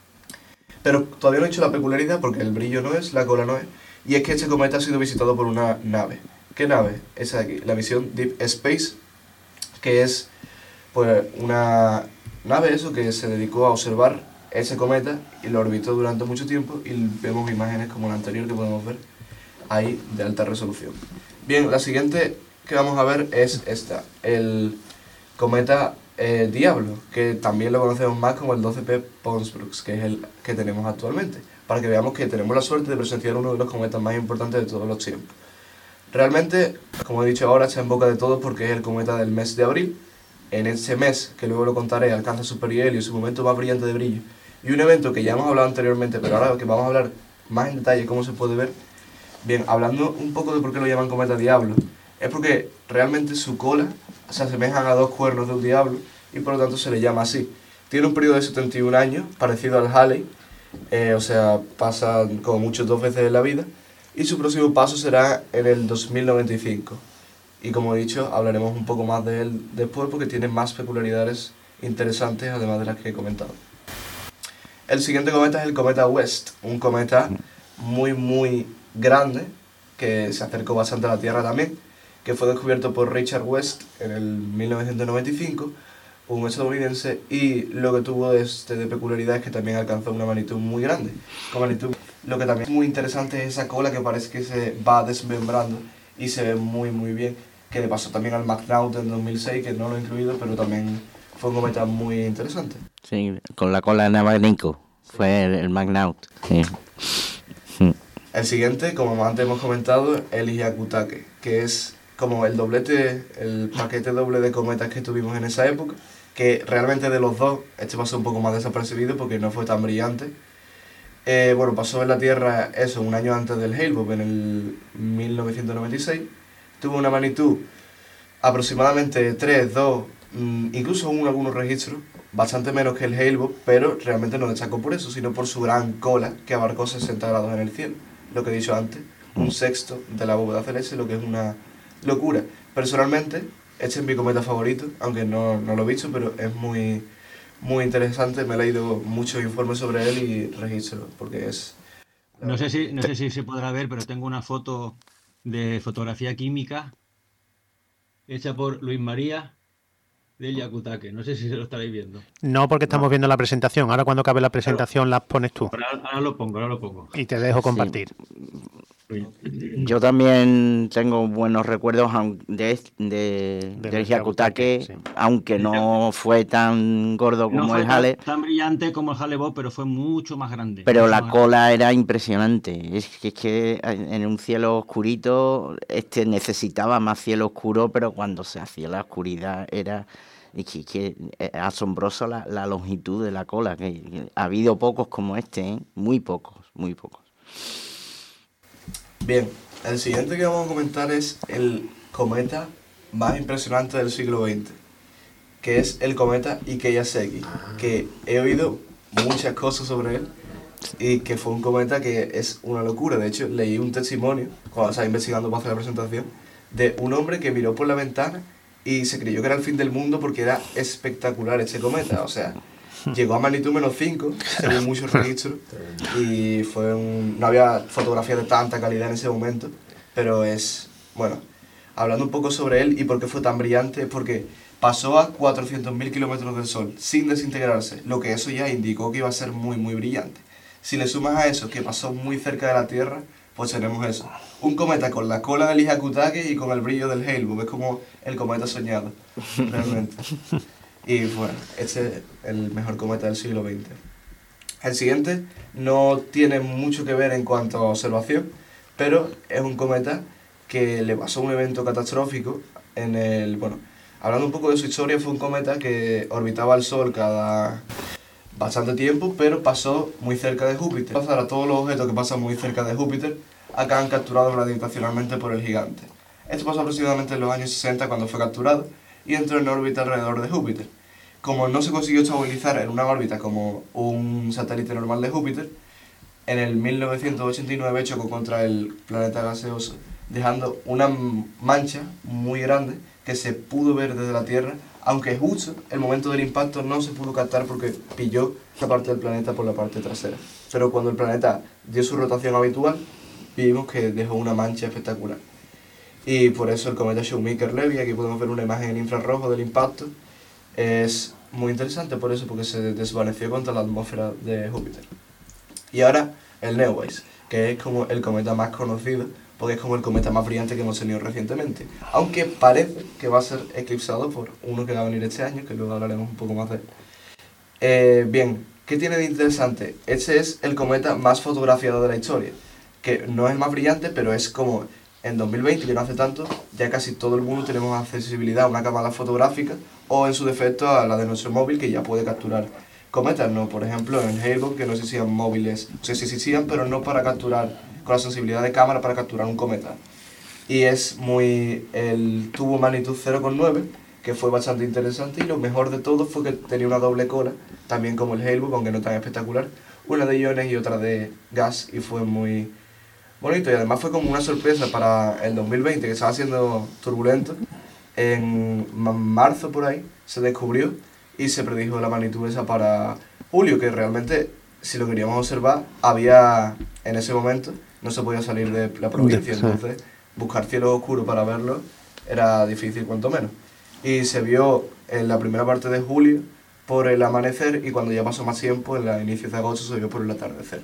Pero todavía no he dicho la peculiaridad, porque el brillo no es, la cola no es, y es que este cometa ha sido visitado por una nave. ¿Qué nave? Esa de aquí, la misión Deep Space, que es pues una nave eso que se dedicó a observar ese cometa y lo orbitó durante mucho tiempo, y vemos imágenes como la anterior que podemos ver ahí de alta resolución. Bien, la siguiente que vamos a ver es esta, el cometa eh, Diablo, que también lo conocemos más como el doce P Pons-Brooks, que es el que tenemos actualmente, para que veamos que tenemos la suerte de presenciar uno de los cometas más importantes de todos los tiempos. Realmente, como he dicho ahora, está en boca de todos porque es el cometa del mes de abril. En ese mes, que luego lo contaré, alcanza su perihelio, su momento más brillante de brillo, y un evento que ya hemos hablado anteriormente, pero ahora que vamos a hablar más en detalle cómo se puede ver. Bien, hablando un poco de por qué lo llaman cometa Diablo, es porque realmente su cola se asemejan a dos cuernos de un diablo y por lo tanto se le llama así. Tiene un periodo de setenta y un años, parecido al Halley, eh, o sea, pasa como mucho dos veces en la vida, y su próximo paso será en el dos mil noventa y cinco. Y como he dicho, hablaremos un poco más de él después porque tiene más peculiaridades interesantes, además de las que he comentado. El siguiente cometa es el cometa West, un cometa muy muy grande que se acercó bastante a la Tierra también, que fue descubierto por Richard West en el mil novecientos noventa y cinco, un estadounidense, y lo que tuvo este de peculiaridad es que también alcanzó una magnitud muy grande. Con magnitud, lo que también es muy interesante es esa cola que parece que se va desmembrando y se ve muy muy bien, que le pasó también al McNaught en dos mil seis, que no lo he incluido, pero también fue un cometa muy interesante. Sí, con la cola de abanico, fue el, el McNaught. Sí. El siguiente, como antes hemos comentado, el Hyakutake, que es como el doblete, el paquete doble de cometas que tuvimos en esa época, que realmente de los dos, este pasó un poco más desapercibido porque no fue tan brillante. Eh, bueno, pasó en la Tierra eso, un año antes del Hale-Bopp, en el mil novecientos noventa y seis. Tuvo una magnitud aproximadamente tres, dos, incluso hubo algunos registros, bastante menos que el Hale-Bopp, pero realmente no destacó por eso, sino por su gran cola que abarcó sesenta grados en el cielo. Lo que he dicho antes, un sexto de la bóveda celeste, lo que es una locura. Personalmente, este es mi cometa favorito, aunque no, no lo he visto, pero es muy, muy interesante. Me he leído muchos informes sobre él y registros, porque es... No sé si, no sé si se podrá ver, pero tengo una foto de fotografía química hecha por Luis María del Hyakutake. No sé si se lo estaréis viendo. No, porque estamos no. viendo la presentación. Ahora cuando acabe la presentación las pones tú. Ahora, ahora lo pongo, ahora lo pongo. Y te dejo compartir. Sí. Yo también tengo buenos recuerdos de, de, Del del Hyakutake, sí. Aunque no fue tan gordo como no fue el Hale. Tan, tan brillante como el Hale-Bopp, pero fue mucho más grande. Pero mucho la más cola grande. era impresionante. Es que, es que en un cielo oscurito este necesitaba más cielo oscuro, pero cuando se hacía la oscuridad era Y que, que es asombroso la, la longitud de la cola, que, que ha habido pocos como este, ¿eh? Muy pocos, muy pocos. Bien, el siguiente que vamos a comentar es el cometa más impresionante del siglo veinte, que es el cometa Ikeya-Seki, que he oído muchas cosas sobre él y que fue un cometa que es una locura. De hecho, leí un testimonio, cuando estaba investigando para hacer la presentación, de un hombre que miró por la ventana y se creyó que era el fin del mundo porque era espectacular ese cometa. O sea, llegó a magnitud menos cinco, según muchos registros, y fue un, no había fotografía de tanta calidad en ese momento, pero es, bueno, hablando un poco sobre él y por qué fue tan brillante, es porque pasó a cuatrocientos mil kilómetros del Sol sin desintegrarse, lo que eso ya indicó que iba a ser muy, muy brillante. Si le sumas a eso que pasó muy cerca de la Tierra, pues tenemos eso. Un cometa con la cola del Hyakutake y con el brillo del Hale-Bopp. Es como el cometa soñado, realmente. Y bueno, este es el mejor cometa del siglo veinte. El siguiente no tiene mucho que ver en cuanto a observación, pero es un cometa que le pasó un evento catastrófico en el... Bueno, hablando un poco de su historia, fue un cometa que orbitaba el Sol cada bastante tiempo, pero pasó muy cerca de Júpiter. Ahora todos los objetos que pasan muy cerca de Júpiter acaban capturados gravitacionalmente por el gigante. Esto pasó aproximadamente en los años sesenta cuando fue capturado y entró en órbita alrededor de Júpiter. Como no se consiguió estabilizar en una órbita como un satélite normal de Júpiter, en el mil novecientos ochenta y nueve chocó contra el planeta gaseoso, dejando una mancha muy grande que se pudo ver desde la Tierra, aunque justo el momento del impacto no se pudo captar porque pilló esa parte del planeta por la parte trasera. Pero cuando el planeta dio su rotación habitual, vimos que dejó una mancha espectacular. Y por eso el cometa Shoemaker-Levy, aquí podemos ver una imagen en infrarrojo del impacto, es muy interesante por eso, porque se desvaneció contra la atmósfera de Júpiter. Y ahora el Neowise, que es como el cometa más conocido, porque es como el cometa más brillante que hemos tenido recientemente. Aunque parece que va a ser eclipsado por uno que va a venir este año, que luego hablaremos un poco más de él. Eh, bien, ¿qué tiene de interesante? Este es el cometa más fotografiado de la historia, que no es el más brillante, pero es como en dos mil veinte, que no hace tanto, ya casi todo el mundo tenemos accesibilidad a una cámara fotográfica o en su defecto a la de nuestro móvil, que ya puede capturar cometas, ¿no? Por ejemplo, en Hale-Bopp, que no existían móviles, no sé si existían, pero no para capturar, con la sensibilidad de cámara para capturar un cometa. Y es muy... el tuvo magnitud cero coma nueve, que fue bastante interesante, y lo mejor de todo fue que tenía una doble cola, también como el Hale-Bopp, aunque no tan espectacular, una de iones y otra de gas, y fue muy bonito. Y además fue como una sorpresa para el dos mil veinte, que estaba siendo turbulento. En marzo por ahí se descubrió y se predijo la magnitud esa para julio, que realmente, si lo queríamos observar, había en ese momento, no se podía salir de la provincia, entonces buscar cielo oscuro para verlo era difícil cuanto menos. Y se vio en la primera parte de julio por el amanecer, y cuando ya pasó más tiempo, en los inicios de agosto, se vio por el atardecer.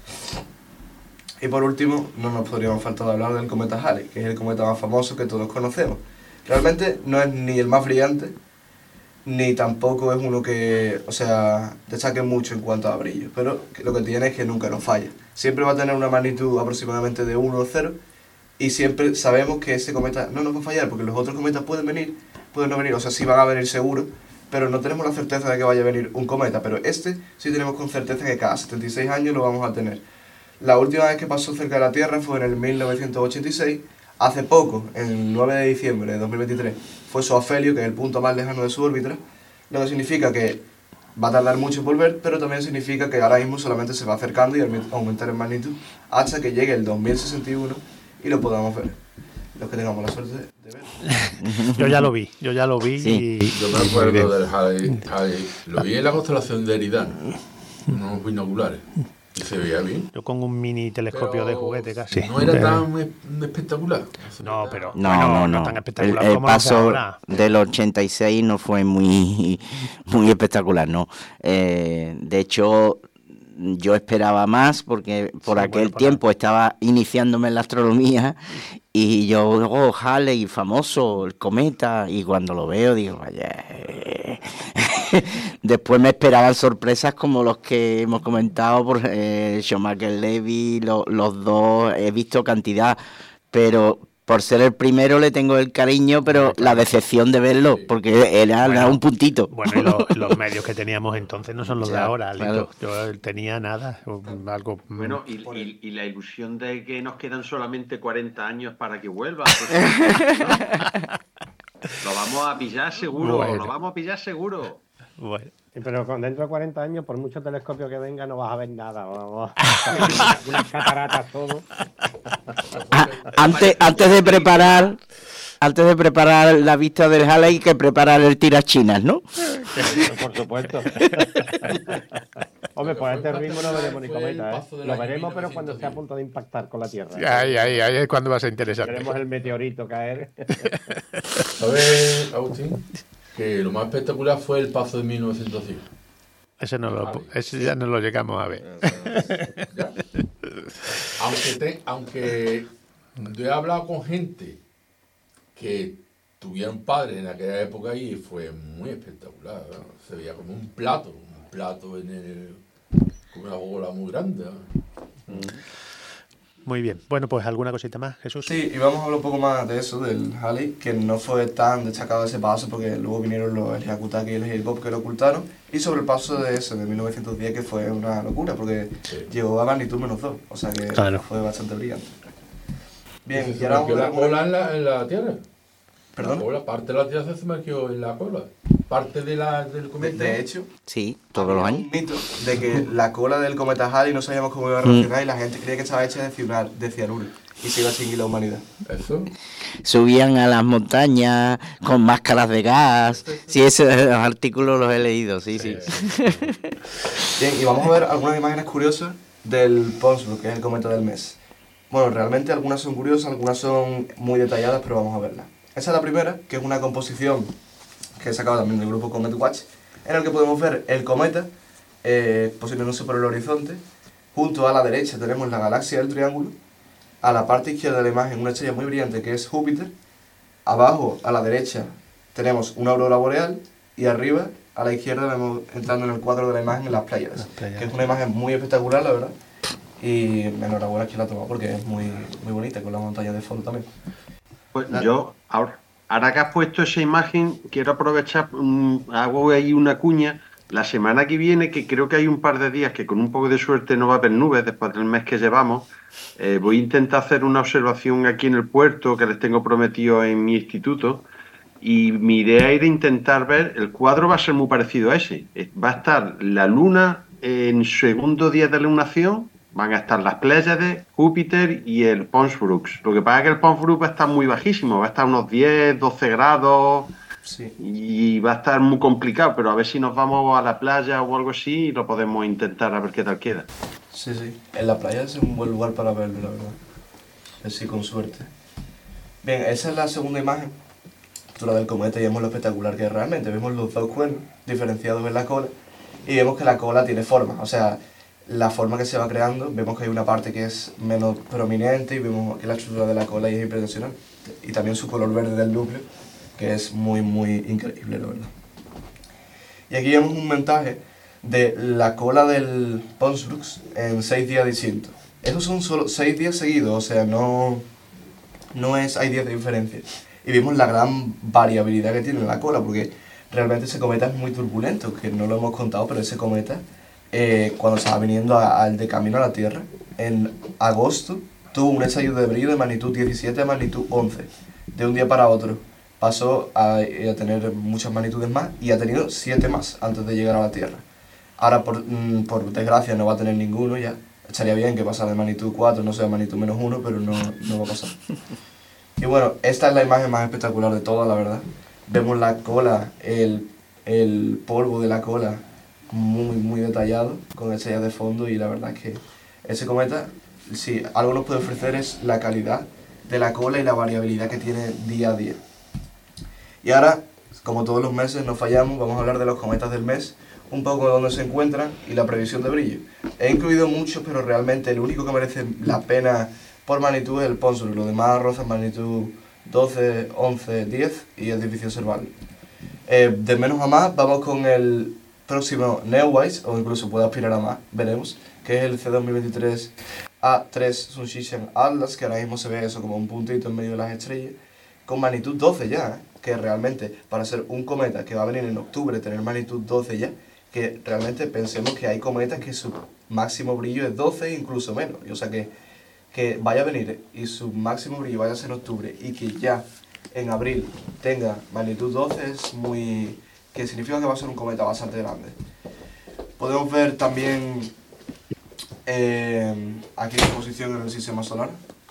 Y por último, no nos podríamos faltar de hablar del cometa Halley, que es el cometa más famoso que todos conocemos. Realmente no es ni el más brillante, ni tampoco es uno que, o sea, destaque mucho en cuanto a brillo, pero lo que tiene es que nunca nos falla. Siempre va a tener una magnitud aproximadamente de uno o cero, y siempre sabemos que ese cometa no nos va a fallar, porque los otros cometas pueden venir, pueden no venir, o sea, sí van a venir seguro, pero no tenemos la certeza de que vaya a venir un cometa, pero este sí tenemos con certeza que cada setenta y seis años lo vamos a tener. La última vez que pasó cerca de la Tierra fue en el mil novecientos ochenta y seis, hace poco, el nueve de diciembre de dos mil veintitrés, fue su afelio, que es el punto más lejano de su órbita, lo que significa que va a tardar mucho en volver, pero también significa que ahora mismo solamente se va acercando y aumentar en magnitud hasta que llegue el dos mil sesenta y uno y lo podamos ver, los que tengamos la suerte de verlo. Yo ya lo vi, yo ya lo vi. Sí. Y... Yo me acuerdo del Halley, Halley. Lo vi en la constelación de Eridano, unos binoculares. Y se veía bien. Yo con un mini telescopio Pero de juguete casi. No era tan espectacular. No, pero No, bueno, no, no. no tan espectacular El, el como lo hace paso ahora. del ochenta y seis no fue muy, muy espectacular, ¿no? Eh, de hecho, yo esperaba más porque por Sí, aquel bueno, por tiempo estaba iniciándome en la astronomía y yo, oh, Halley, famoso, el cometa, y cuando lo veo digo, vaya... Después me esperaban sorpresas como los que hemos comentado por eh, Shoemaker-Levy, lo, los dos, he visto cantidad, pero por ser el primero le tengo el cariño, pero la decepción de verlo, porque era, Bueno, era un puntito. Bueno, y lo- los medios que teníamos entonces no son los de Ya, ahora, Lito. claro. Yo tenía nada, um, algo... mm, Bueno, y, y- y la ilusión de que nos quedan solamente cuarenta años para que vuelva. Pues, lo vamos a pillar seguro, Bueno. lo vamos a pillar seguro. Bueno. Sí, pero con dentro de cuarenta años, por mucho telescopio que venga, no vas a ver nada. Vamos. Unas cataratas, todo. Ah, antes, antes de preparar... Antes de preparar la vista del Halley hay que preparar el tirachinas, ¿no? Por supuesto. Hombre, por este ritmo no veremos ni cometa, ¿eh? Lo veremos, pero cuando esté a punto de impactar con la Tierra. Ahí, ahí, ahí es cuando va a ser interesante. Veremos el meteorito caer. ¿Sabes, Agustín? Que lo más espectacular fue el paso de mil novecientos diez. Ese, no lo, ese ya no lo llegamos a ver. ¿Ya? Aunque, te, aunque yo he hablado con gente que tuvieron padres en aquella época y fue muy espectacular, ¿no? Se veía como un plato, un plato en el, con una bola muy grande, ¿no? Muy bien. Bueno, pues alguna cosita más, Jesús. Sí, y vamos a hablar un poco más de eso, del Halley, que no fue tan destacado ese paso porque luego vinieron los el Hyakutake y el Hale-Bopp que lo ocultaron, y sobre el paso de ese, de mil novecientos diez, que fue una locura porque Sí. llegó a magnitud menos dos, o sea que Claro. fue bastante brillante. Bien, Se y ahora vamos a sumergió ver la alguna- cola en la, en la Tierra. ¿Perdón? La cola, parte de la Tierra se sumergió en la cola. Parte de la, del De, cometa. de hecho, Sí, todos los había años. un mito de que la cola del cometa Halley no sabíamos cómo iba a reaccionar y la gente creía que estaba hecha de cianuro, de cianuro y se iba a extinguir la humanidad. Eso. Subían a las montañas con máscaras de gas. Sí, esos artículos los he leído, sí, sí. Bien, y vamos a ver algunas imágenes curiosas del Ponsbrook, que es el cometa del mes. Bueno, realmente algunas son curiosas, algunas son muy detalladas, pero vamos a verlas. Esa es la primera, que es una composición que he sacado también del grupo Comet Watch, en el que podemos ver el cometa eh, posicionándose por el horizonte. Junto a la derecha tenemos la galaxia del triángulo. A la parte izquierda de la imagen una estrella muy brillante que es Júpiter. Abajo, a la derecha, tenemos una aurora boreal. Y arriba, a la izquierda, vemos entrando en el cuadro de la imagen las playas, Las playas. que es una imagen muy espectacular, la verdad. Y enhorabuena quien la ha tomado porque es muy, muy bonita, con la montaña de fondo también. Pues yo, ahora, ahora que has puesto esa imagen, quiero aprovechar, um, hago ahí una cuña. La semana que viene, que creo que hay un par de días que con un poco de suerte no va a haber nubes después del mes que llevamos, eh, voy a intentar hacer una observación aquí en el puerto que les tengo prometido en mi instituto. Y mi idea era intentar ver, el cuadro va a ser muy parecido a ese. Eh, Va a estar la luna en segundo día de lunación, van a estar las Pléyades, Júpiter y el Pons Brooks. Lo que pasa es que el Pons Brooks va a estar muy bajísimo, va a estar unos diez, doce grados Sí. y va a estar muy complicado, pero a ver si nos vamos a la playa o algo así y lo podemos intentar a ver qué tal queda. Sí, sí. En la playa es un buen lugar para verlo, la verdad. Así con suerte. Bien, esa es la segunda imagen, la del cometa, y vemos lo espectacular que es realmente. Vemos los dos cuernos diferenciados en la cola y vemos que la cola tiene forma, o sea, la forma que se va creando, vemos que hay una parte que es menos prominente y vemos que la estructura de la cola es impresionante. Y también su color verde del núcleo, que es muy, muy increíble, la verdad. Y aquí vemos un montaje de la cola del Pons Brooks en seis días distintos. Esos son solo seis días seguidos, o sea, no, no es, hay días de diferencia. Y vimos la gran variabilidad que tiene la cola, porque realmente ese cometa es muy turbulento, que no lo hemos contado, pero ese cometa, eh, cuando estaba viniendo a- al de camino a la Tierra, en agosto tuvo un estallido de brillo de magnitud diecisiete a magnitud once, de un día para otro. Pasó a, a tener muchas magnitudes más y ha tenido siete más antes de llegar a la Tierra. Ahora, por, mm, por desgracia, no va a tener ninguno ya. Estaría bien que pasara de magnitud cuatro, no sea magnitud menos uno, pero no, no va a pasar. Y bueno, esta es la imagen más espectacular de todas, la verdad. Vemos la cola, el, el polvo de la cola muy, muy detallado, con estrellas de fondo, y la verdad es que ese cometa, si algo nos puede ofrecer es la calidad de la cola y la variabilidad que tiene día a día. Y ahora, como todos los meses no fallamos, vamos a hablar de los cometas del mes, un poco de dónde se encuentran y la previsión de brillo. He incluido muchos, pero realmente el único que merece la pena por magnitud es el Pons Brooks. Los demás rozan magnitud doce, once, diez y es difícil observarlo. Eh, de menos a más, vamos con el próximo Neowise, o incluso puede aspirar a más, veremos, que es el C dos mil veintitrés A tres Sunshinshan Atlas, que ahora mismo se ve eso como un puntito en medio de las estrellas, con magnitud doce ya, ¿eh? Que realmente para ser un cometa que va a venir en octubre, tener magnitud doce ya, que realmente pensemos que hay cometas que su máximo brillo es doce e incluso menos, o sea que, que vaya a venir y su máximo brillo vaya a ser en octubre y que ya en abril tenga magnitud doce es muy... que significa que va a ser un cometa bastante grande. Podemos ver también eh, aquí la posición en el sistema solar,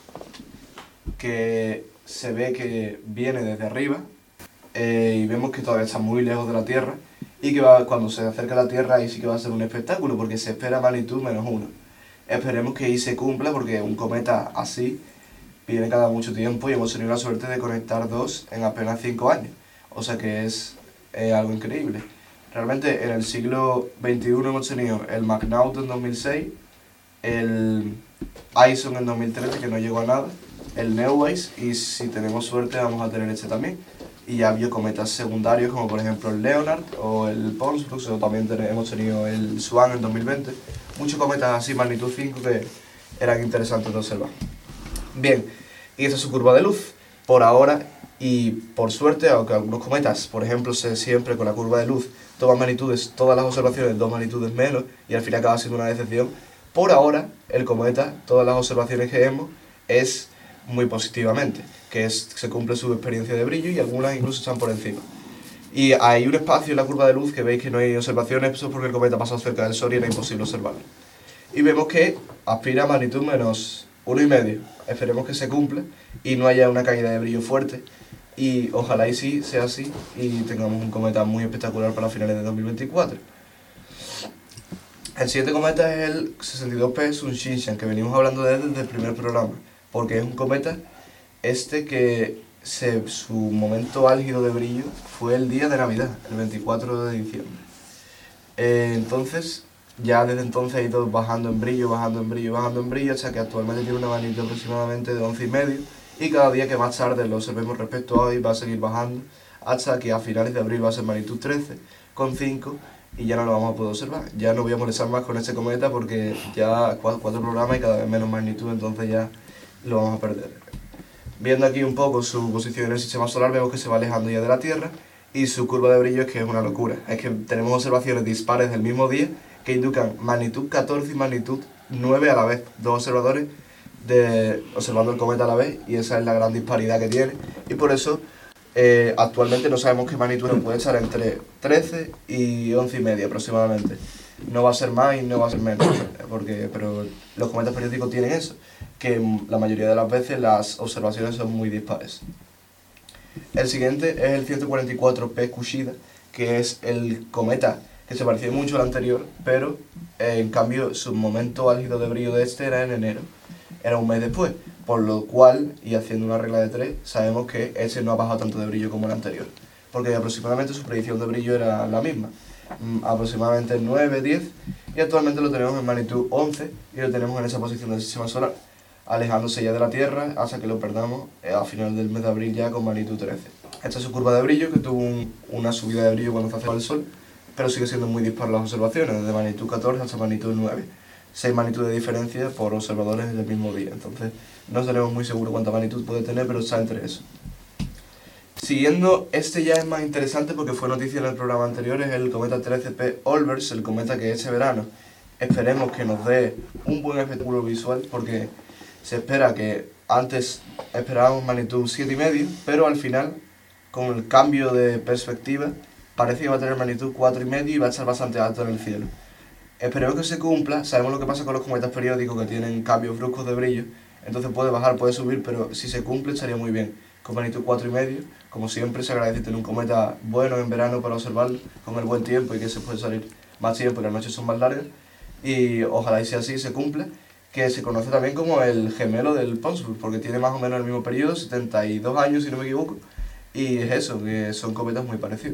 que se ve que viene desde arriba eh, y vemos que todavía está muy lejos de la Tierra y que va, cuando se acerca a la Tierra ahí sí que va a ser un espectáculo porque se espera magnitud menos uno. Esperemos que ahí se cumpla porque un cometa así viene cada mucho tiempo y hemos tenido la suerte de conectar dos en apenas cinco años, o sea que es eh, algo increíble. Realmente en el siglo veintiuno hemos tenido el McNaught en dos mil seis, el Ison en dos mil trece que no llegó a nada, el Neowise y si tenemos suerte vamos a tener este también. Y ya había cometas secundarios como por ejemplo el Leonard o el Ponsflux, o también hemos tenido el Swan en dos mil veinte. Muchos cometas así magnitud cinco que eran interesantes de observar. Bien, y esta es su curva de luz. Por ahora y por suerte, aunque algunos cometas, por ejemplo, se siempre con la curva de luz toman magnitudes, todas las observaciones dos magnitudes menos y al final acaba siendo una decepción. Por ahora, el cometa, todas las observaciones que vemos, es muy positivamente, que es, se cumple su experiencia de brillo y algunas incluso están por encima. Y hay un espacio en la curva de luz que veis que no hay observaciones, eso es porque el cometa pasó cerca del Sol y era imposible observarlo. Y vemos que aspira a magnitud menos uno y medio. Esperemos que se cumpla y no haya una caída de brillo fuerte. Y ojalá y sí sea así y tengamos un cometa muy espectacular para finales de dos mil veinticuatro. El siguiente cometa es el sesenta y dos P Sunshinshan, que venimos hablando de él desde el primer programa, porque es un cometa este que se, su momento álgido de brillo fue el día de Navidad, el veinticuatro de diciembre. Eh, entonces, ya desde entonces ha ido bajando en brillo, bajando en brillo, bajando en brillo, hasta que actualmente tiene una magnitud aproximadamente de once y medio, y cada día que más tarde lo observemos respecto a hoy va a seguir bajando, hasta que a finales de abril va a ser magnitud trece con cinco, y ya no lo vamos a poder observar. Ya no voy a molestar más con este cometa porque ya cuatro, cuatro programas y cada vez menos magnitud, entonces ya lo vamos a perder. Viendo aquí un poco su posición en el sistema solar, vemos que se va alejando ya de la Tierra y su curva de brillo es que es una locura. Es que tenemos observaciones dispares del mismo día que indican magnitud catorce y magnitud nueve a la vez. Dos observadores de, observando el cometa a la vez, y esa es la gran disparidad que tiene. Y por eso eh, actualmente no sabemos qué magnitud puede estar entre trece y once y media aproximadamente. No va a ser más y no va a ser menos, porque, pero los cometas periódicos tienen eso, que la mayoría de las veces las observaciones son muy dispares. El siguiente es el ciento cuarenta y cuatro P Kushida, que es el cometa que se parecía mucho al anterior, pero eh, en cambio su momento álgido de brillo de este era en enero, era un mes después, por lo cual, y haciendo una regla de tres, sabemos que ese no ha bajado tanto de brillo como el anterior, porque aproximadamente su predicción de brillo era la misma, aproximadamente nueve, diez, y actualmente lo tenemos en magnitud once y lo tenemos en esa posición del sistema solar, alejándose ya de la Tierra hasta que lo perdamos a final del mes de abril ya con magnitud trece. Esta es su curva de brillo, que tuvo un, una subida de brillo cuando se acercó al Sol, pero sigue siendo muy dispar las observaciones, desde magnitud catorce hasta magnitud nueve. seis magnitudes de diferencia por observadores del mismo día, entonces no tenemos muy seguro cuánta magnitud puede tener, pero está entre eso. Siguiendo, este ya es más interesante porque fue noticia en el programa anterior, es el cometa trece P Olbers, el cometa que este verano esperemos que nos dé un buen espectáculo visual, porque se espera que antes esperábamos magnitud siete y medio, pero al final, con el cambio de perspectiva, parece que va a tener magnitud cuatro y medio y va a estar bastante alto en el cielo. Esperemos que se cumpla. Sabemos lo que pasa con los cometas periódicos, que tienen cambios bruscos de brillo, entonces puede bajar, puede subir, pero si se cumple estaría muy bien. Con magnitud cuatro y medio, como siempre, se agradece tener un cometa bueno en verano para observarlo, con el buen tiempo y que se puede salir más tiempo, las noches son más largas, y ojalá y sea así, se cumpla, que se conoce también como el gemelo del Ponsflux, porque tiene más o menos el mismo periodo, setenta y dos años si no me equivoco, y es eso, que son cometas muy parecidos.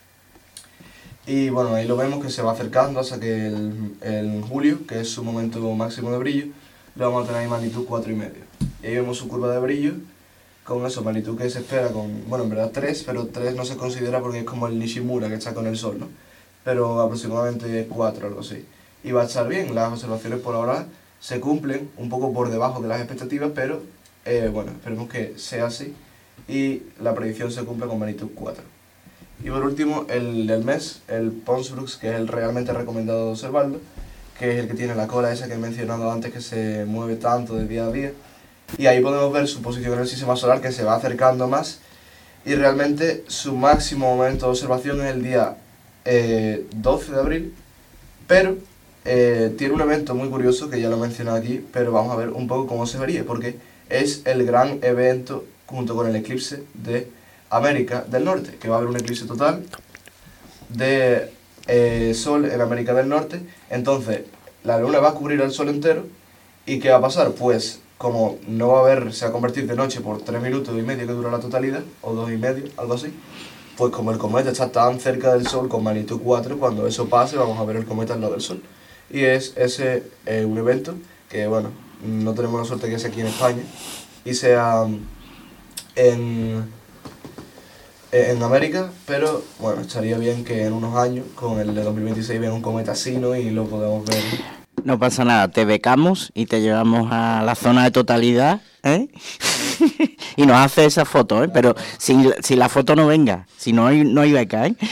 Y bueno, ahí lo vemos que se va acercando hasta que el, el julio, que es su momento máximo de brillo, lo vamos a tener en magnitud cuatro y medio. Y ahí vemos su curva de brillo, con eso, magnitud que se espera con, bueno, en verdad tres, pero tres no se considera porque es como el Nishimura que está con el Sol, ¿no? Pero aproximadamente cuatro, algo así. Y va a estar bien, las observaciones por ahora se cumplen un poco por debajo de las expectativas, pero eh, bueno, esperemos que sea así y la predicción se cumpla con magnitud cuatro. Y por último, el del mes, el Pons Brooks, que es el realmente recomendado de observarlo, que es el que tiene la cola esa que he mencionado antes, que se mueve tanto de día a día. Y ahí podemos ver su posición en el sistema solar, que se va acercando más. Y realmente su máximo momento de observación es el día eh, doce de abril, pero eh, tiene un evento muy curioso, que ya lo he mencionado aquí, pero vamos a ver un poco cómo se vería, porque es el gran evento junto con el eclipse de América del Norte, que va a haber un eclipse total de eh, Sol en América del Norte. Entonces la luna va a cubrir el Sol entero. ¿Y qué va a pasar? Pues como no va a haber, se va a convertir de noche por tres minutos y medio que dura la totalidad, o dos y medio, algo así, pues como el cometa está tan cerca del Sol con magnitud cuatro, cuando eso pase vamos a ver el cometa al lado del Sol. Y es ese eh, un evento que, bueno, no tenemos la suerte que sea aquí en España y sea en, en América, pero bueno, estaría bien que en unos años, con el de dos mil veintiséis, vean un cometa así, ¿no? Y lo podamos ver. No pasa nada, te becamos y te llevamos a la zona de totalidad, ¿eh? Y nos hace esa foto, ¿eh? Pero si, si la foto no venga, si no hay, no hay beca, ¿eh?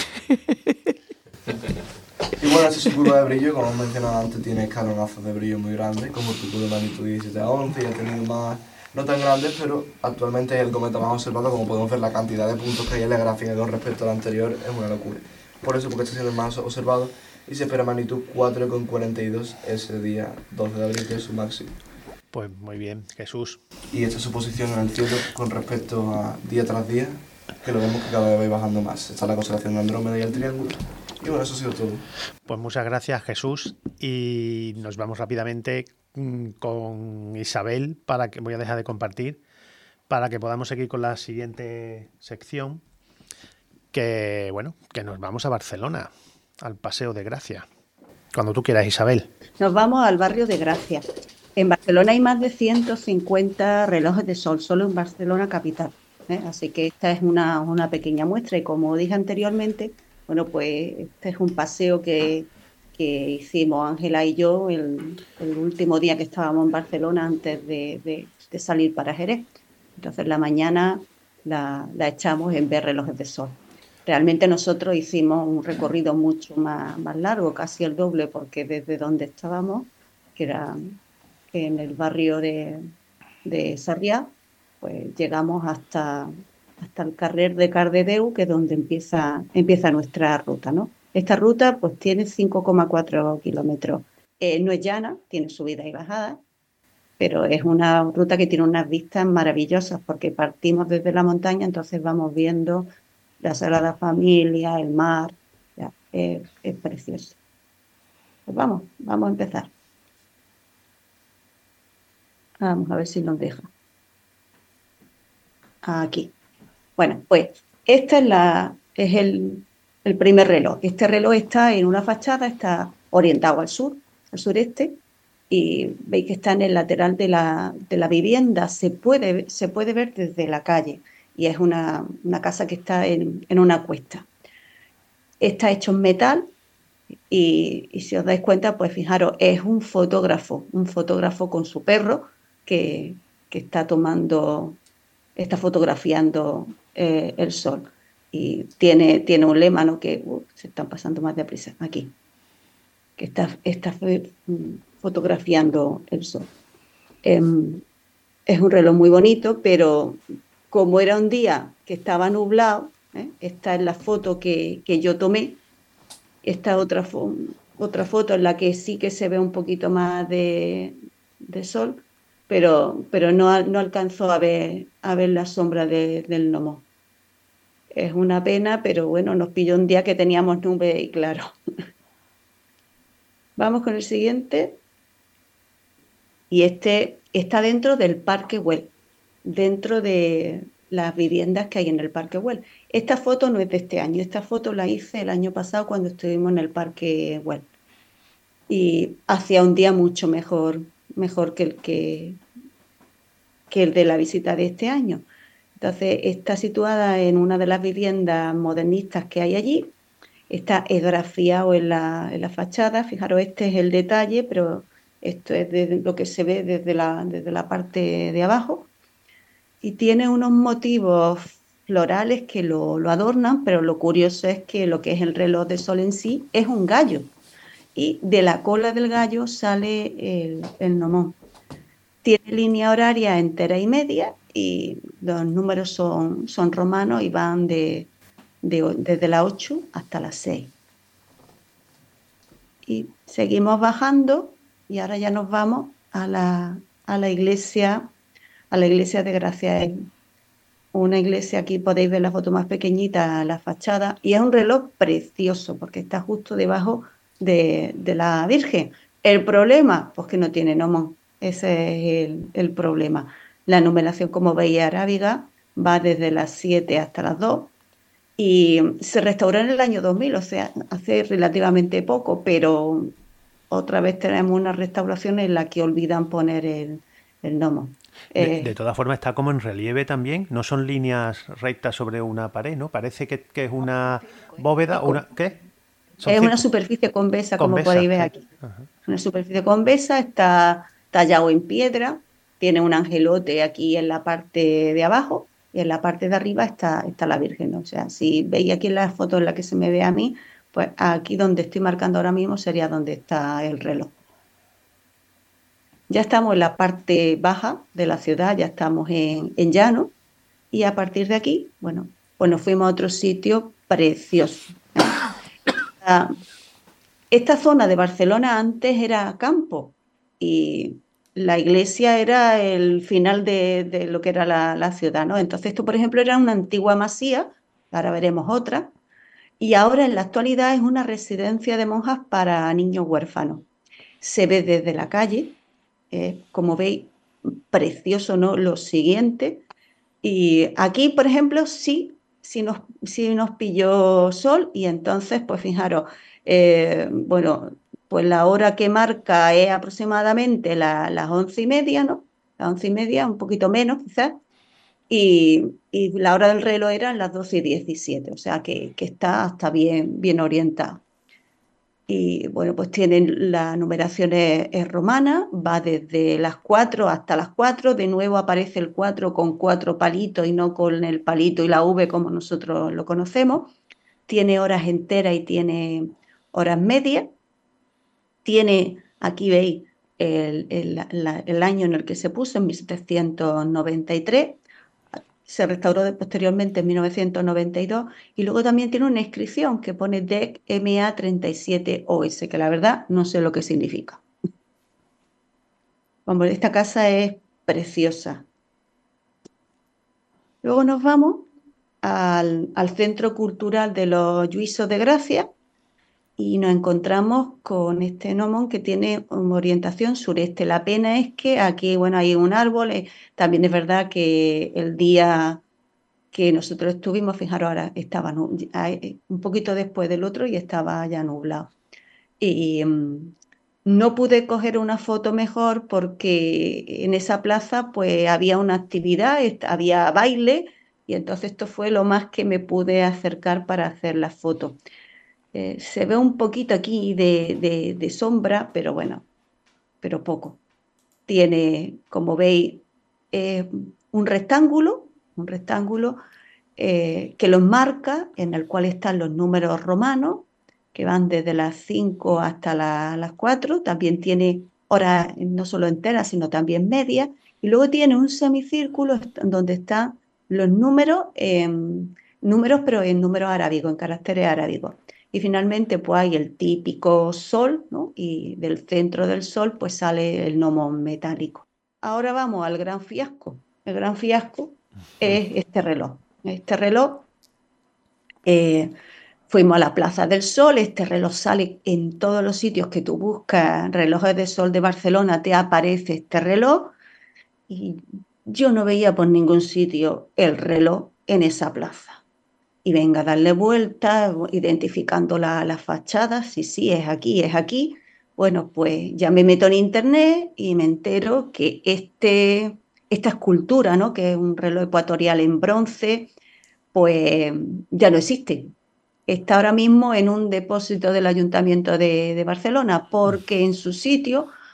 Y bueno, ese círculo de brillo, como mencionaba antes, tiene escalonazos de brillo muy grandes, como el círculo de magnitud diecisiete a once, y ha tenido más, no tan grandes, pero actualmente es el cometa más observado. Como podemos ver, la cantidad de puntos que hay en la gráfica con respecto al anterior es una locura. Por eso, porque está siendo el más observado, y se espera magnitud cuatro coma cuarenta y dos ese día doce de abril, que es su máximo. Pues muy bien, Jesús. Y esta es su posición en el cielo con respecto a día tras día, que lo vemos que cada vez va bajando más. Está la constelación de Andrómeda y el Triángulo. Y bueno, eso ha sido todo. Pues muchas gracias, Jesús. Y nos vamos rápidamente con Isabel, para que voy a dejar de compartir, para que podamos seguir con la siguiente sección, que bueno, que nos vamos a Barcelona, al Paseo de Gracia. Cuando tú quieras, Isabel. Nos vamos al barrio de Gracia. En Barcelona hay más de ciento cincuenta relojes de sol, solo en Barcelona capital, ¿eh? Así que esta es una, una pequeña muestra. Y como dije anteriormente, bueno, pues este es un paseo que, que hicimos Ángela y yo el, el último día que estábamos en Barcelona antes de, de, de salir para Jerez. Entonces la mañana la, la echamos en ver relojes de sol. Realmente nosotros hicimos un recorrido mucho más, más largo, casi el doble, porque desde donde estábamos, que era en el barrio de, de Sarriá, pues llegamos hasta, hasta el carrer de Cardedeu, que es donde empieza, empieza nuestra ruta, ¿no? Esta ruta pues tiene cinco coma cuatro kilómetros. Eh, no es llana, tiene subidas y bajadas, pero es una ruta que tiene unas vistas maravillosas, porque partimos desde la montaña, entonces vamos viendo la Sagrada Familia, el mar, ya, es, es precioso. Pues vamos, vamos a empezar. Vamos a ver si nos deja. Aquí. Bueno, pues este es, la, es el, el primer reloj. Este reloj está en una fachada, está orientado al sur, al sureste, y veis que está en el lateral de la, de la vivienda. Se puede, se puede ver desde la calle, y es una, una casa que está en, en una cuesta. Está hecho en metal, y, y si os dais cuenta, pues fijaros, es un fotógrafo, un fotógrafo con su perro que, que está tomando, está fotografiando eh, el sol. Y tiene, tiene un lema, ¿no? Que uh, se están pasando más deprisa, aquí, que está, está fotografiando el sol. Eh, es un reloj muy bonito, pero como era un día que estaba nublado, ¿eh? Esta es la foto que, que yo tomé. Esta otra, fo otra foto en la que sí que se ve un poquito más de, de sol, pero, pero no, no alcanzó a ver, a ver la sombra de, del gnomo. Es una pena, pero bueno, nos pilló un día que teníamos nube y claro. Vamos con el siguiente. Y este está dentro del Parque Güell, dentro de las viviendas que hay en el Parque Güell. Esta foto no es de este año, esta foto la hice el año pasado cuando estuvimos en el Parque Güell. Y hacía un día mucho mejor, mejor que el, que, que el de la visita de este año. Entonces está situada en una de las viviendas modernistas que hay allí. Está esgrafiado en la, en la fachada. Fijaros, este es el detalle, pero Esto es de lo que se ve desde la, desde la parte de abajo. Y tiene unos motivos florales que lo, lo adornan, pero lo curioso es que lo que es el reloj de sol en sí es un gallo. Y de la cola del gallo sale el, el gnomón. Tiene línea horaria entera y media y los números son, son romanos y van de, de, desde la ocho hasta las seis. Y seguimos bajando y ahora ya nos vamos a la, a la iglesia, a la iglesia de Gracia. Una iglesia, aquí podéis ver la foto más pequeñita, la fachada, y es un reloj precioso porque está justo debajo de, de la Virgen. El problema, pues que no tiene gnomón, ese es el, el problema. La numeración, como veis, arábiga, va desde las siete hasta las dos y se restauró en el año dos mil, o sea, hace relativamente poco, pero otra vez tenemos una restauración en la que olvidan poner el, el gnomón. De, Eh, de todas formas está como en relieve también, no son líneas rectas sobre una pared, ¿no? Parece que, que es una bóveda, una ¿qué? Son es cir- una superficie convexa, como convexa, podéis ver sí. aquí. Ajá. Una superficie convexa, está tallado en piedra, tiene un angelote aquí en la parte de abajo y en la parte de arriba está, está la Virgen, ¿no? O sea, si veis aquí en la foto en la que se me ve a mí, pues aquí donde estoy marcando ahora mismo sería donde está el reloj. Ya estamos en la parte baja de la ciudad, ya estamos en, en llano y a partir de aquí, bueno, pues nos fuimos a otro sitio precioso. Esta, esta zona de Barcelona antes era campo y la iglesia era el final de, de lo que era la, la ciudad, ¿no? Entonces esto, por ejemplo, era una antigua masía, ahora veremos otra, y ahora en la actualidad es una residencia de monjas para niños huérfanos. Se ve desde la calle, eh, como veis, precioso, ¿no? Lo siguiente. Y aquí, por ejemplo, sí, sí nos, sí nos pilló sol y entonces, pues fijaros, eh, bueno, pues la hora que marca es aproximadamente la- las once y media, ¿no? Las once y media, un poquito menos quizás, y, y la hora del reloj eran las doce y diecisiete, o sea que, que está hasta bien, bien orientada. Y bueno, pues tienen la numeración es, es romana, va desde las cuatro hasta las cuatro, de nuevo aparece el cuatro con cuatro palitos y no con el palito y la V como nosotros lo conocemos. Tiene horas enteras y tiene horas medias. Tiene, aquí veis, el, el, la, el año en el que se puso, en mil setecientos noventa y tres. Se restauró posteriormente en mil novecientos noventa y dos y luego también tiene una inscripción que pone D E C M A treinta y siete O S, que la verdad no sé lo que significa. Vamos, esta casa es preciosa. Luego nos vamos al, al Centro Cultural de los Lluïsos de Gracia y nos encontramos con este gnomón que tiene una orientación sureste. La pena es que aquí, bueno, hay un árbol, eh, también es verdad que el día que nosotros estuvimos, fijaros, ahora estaba un poquito después del otro y estaba ya nublado. Y um, no pude coger una foto mejor porque en esa plaza pues había una actividad, había baile y entonces esto fue lo más que me pude acercar para hacer la foto. Eh, se ve un poquito aquí de, de, de sombra, pero bueno, pero poco. Tiene, como veis, eh, un rectángulo, un rectángulo Eh, que los marca, en el cual están los números romanos, que van desde las cinco hasta la, las cuatro, también tiene horas no solo enteras, sino también medias, y luego tiene un semicírculo donde están los números, eh, números pero en números arábigos, en caracteres arábigos. Y finalmente pues hay el típico sol, ¿no? Y del centro del sol pues sale el gnomón metálico. Ahora vamos al gran fiasco. El gran fiasco es este reloj. Este reloj, eh, fuimos a la Plaza del Sol, este reloj sale en todos los sitios que tú buscas, relojes de sol de Barcelona, te aparece este reloj y yo no veía por ningún sitio el reloj en esa plaza. Y venga a darle vueltas, identificando la, la fachada, sí, sí, es aquí, es aquí. Bueno, pues ya me meto en internet y me entero que este, esta escultura, ¿no? Que es un reloj ecuatorial en bronce, pues ya no existe. Está ahora mismo en un depósito del Ayuntamiento de, de Barcelona porque en su sitio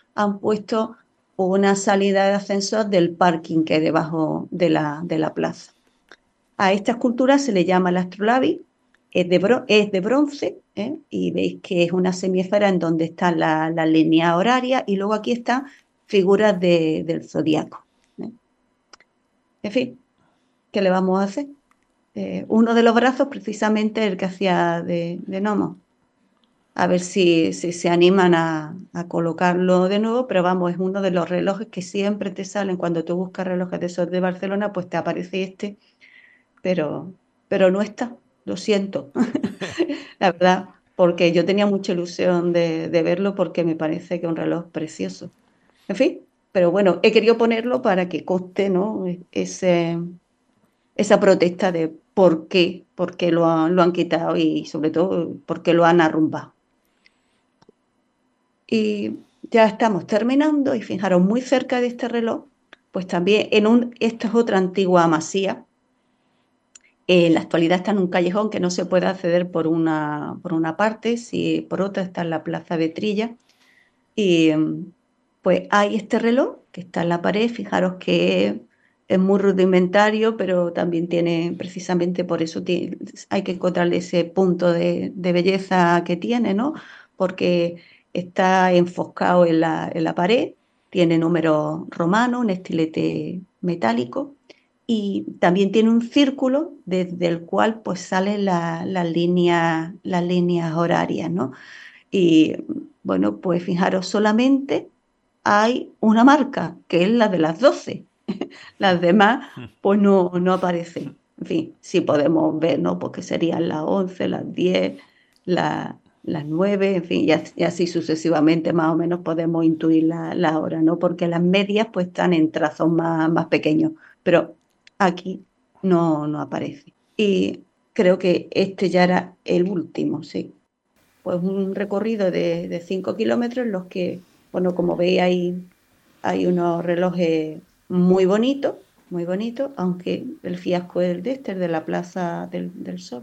han puesto una salida de ascensor del parking que hay debajo de la, de la plaza. A esta escultura se le llama el astrolabi, es de, bro, es de bronce, ¿eh? Y veis que es una semiesfera en donde está la, la línea horaria y luego aquí están figuras de, del zodiaco, ¿eh? En fin, ¿qué le vamos a hacer? Eh, uno de los brazos precisamente el que hacía de, de gnomo. A ver si, si se animan a, a colocarlo de nuevo, pero vamos, es uno de los relojes que siempre te salen cuando tú buscas relojes de esos de Barcelona, pues te aparece este, pero, pero no está, lo siento, la verdad, porque yo tenía mucha ilusión de, de verlo porque me parece que es un reloj precioso. En fin, pero bueno, he querido ponerlo para que conste, ¿no? Ese, esa protesta de por qué, por qué lo, han, lo han quitado y sobre todo por qué lo han arrumbado. Y ya estamos terminando y fijaros, muy cerca de este reloj, pues también en un, esta es otra antigua masía. En la actualidad está en un callejón que no se puede acceder por una, por una parte, si por otra está en la Plaza de Trilla. Y pues hay este reloj que está en la pared, fijaros que es muy rudimentario, pero también tiene, precisamente por eso tiene, hay que encontrarle ese punto de, de belleza que tiene, ¿no? Porque está enfoscado en la, en la pared, tiene números romanos, un estilete metálico y también tiene un círculo desde el cual pues salen la, la línea, las líneas horarias, ¿no? Y bueno, pues fijaros, solamente hay una marca, que es la de las doce. Las demás, pues no, no aparecen. En fin, sí podemos ver, ¿no? Porque serían las once, las diez, la, las nueve, en fin, y así, y así sucesivamente más o menos podemos intuir la, la hora, ¿no? Porque las medias pues están en trazos más, más pequeños, pero aquí no, no aparece. Y creo que este ya era el último, sí. Pues un recorrido de, de cinco kilómetros en los que, bueno, como veis hay, hay unos relojes muy bonitos, muy bonitos, aunque el fiasco es el de este, el de la Plaza del, del Sol.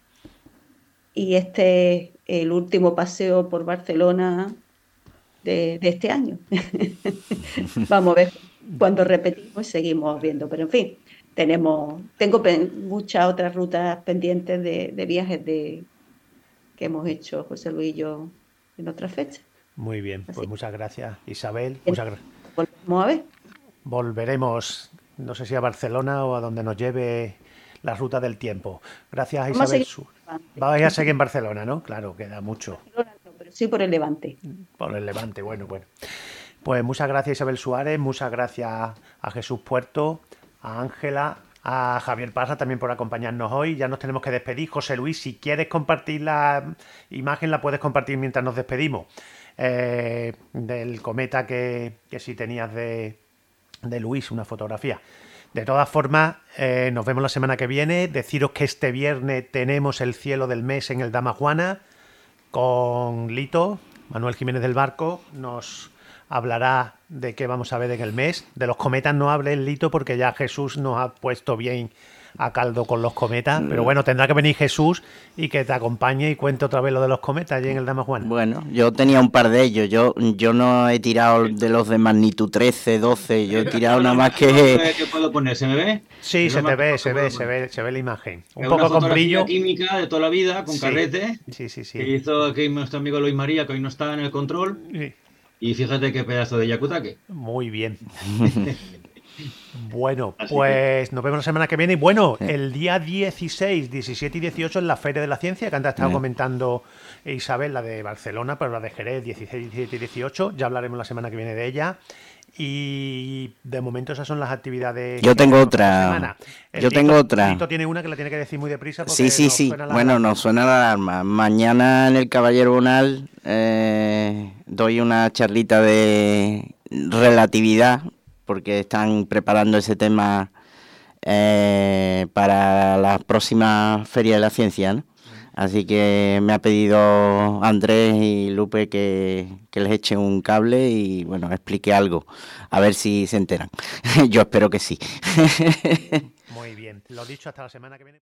Y este es el último paseo por Barcelona de, de este año. Vamos a ver cuando repetimos y seguimos viendo, pero en fin, tenemos, tengo pen, muchas otras rutas pendientes de, de viajes de, que hemos hecho José Luis y yo en otras fechas. Muy bien, Así. Pues muchas gracias, Isabel. Bien. Muchas gracias. Volvemos a ver. Volveremos, no sé si a Barcelona o a donde nos lleve la ruta del tiempo. Gracias, Vamos a Isabel. seguir Vais a seguir en Barcelona, ¿no? Claro, queda mucho. Barcelona no, pero sí por el Levante. Por el Levante, bueno, bueno. Pues muchas gracias, Isabel Suárez, muchas gracias a Jesús Puerto, a Ángela, a Javier Parra también por acompañarnos hoy. Ya nos tenemos que despedir. José Luis, si quieres compartir la imagen, la puedes compartir mientras nos despedimos. Eh, del cometa que, que sí tenías de, de Luis, una fotografía. De todas formas, eh, nos vemos la semana que viene. Deciros que este viernes tenemos el cielo del mes en el Dama Juana con Lito, Manuel Jiménez del Barco. Nos hablará de qué vamos a ver en el mes. De los cometas no hable el Lito porque ya Jesús nos ha puesto bien a caldo con los cometas, pero bueno, tendrá que venir Jesús y que te acompañe y cuente otra vez lo de los cometas allí en el Dama Juana. Bueno, yo tenía un par de ellos, yo yo no he tirado de los de magnitud trece, doce, yo he tirado nada más que... ¿Qué puedo poner? ¿Se me ve? Sí, se te ve, se ve, se ve, se ve la imagen. Un es poco una con brillo. química de toda la vida, con Sí, carrete. Sí, sí, sí. Que hizo aquí nuestro amigo Luis María, que hoy no está en el control. Sí. Y fíjate qué pedazo de Yakutake. Muy bien. Bueno, pues nos vemos la semana que viene. Y bueno, Sí. el día dieciséis, diecisiete y dieciocho en la Feria de la Ciencia, que antes ha estado Sí. comentando Isabel, la de Barcelona, pero la de Jerez, dieciséis, diecisiete y dieciocho. Ya hablaremos la semana que viene de ella. Y de momento esas son las actividades. Yo que tengo tenemos otra. esta semana. El Yo Tito- tengo otra. Tito tiene una que la tiene que decir muy deprisa. Porque Sí, sí, nos sí. suena la Bueno, alarma. nos suena la alarma. Mañana en el Caballero Bonal eh, doy una charlita de relatividad, porque están preparando ese tema eh, para la próxima Feria de la Ciencia, ¿no? Así que me ha pedido Andrés y Lupe que, que les eche un cable y, bueno, explique algo. A ver si se enteran. Yo espero que sí. Muy bien. Lo dicho, hasta la semana que viene.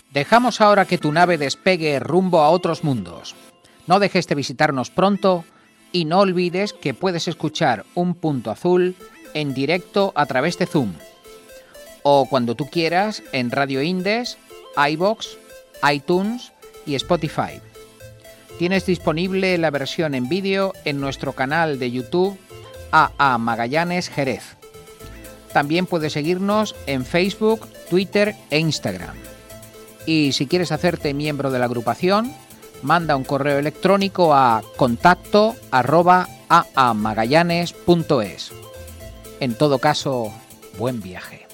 Dejamos ahora que tu nave despegue rumbo a otros mundos. No dejes de visitarnos pronto y no olvides que puedes escuchar Un Punto Azul en directo a través de Zoom o cuando tú quieras en Radio Indes, iVoox, iTunes y Spotify. Tienes disponible la versión en vídeo en nuestro canal de YouTube A A Magallanes Jerez. También puedes seguirnos en Facebook, Twitter e Instagram. Y si quieres hacerte miembro de la agrupación, manda un correo electrónico a contacto arroba aamagallanes punto es. En todo caso, buen viaje.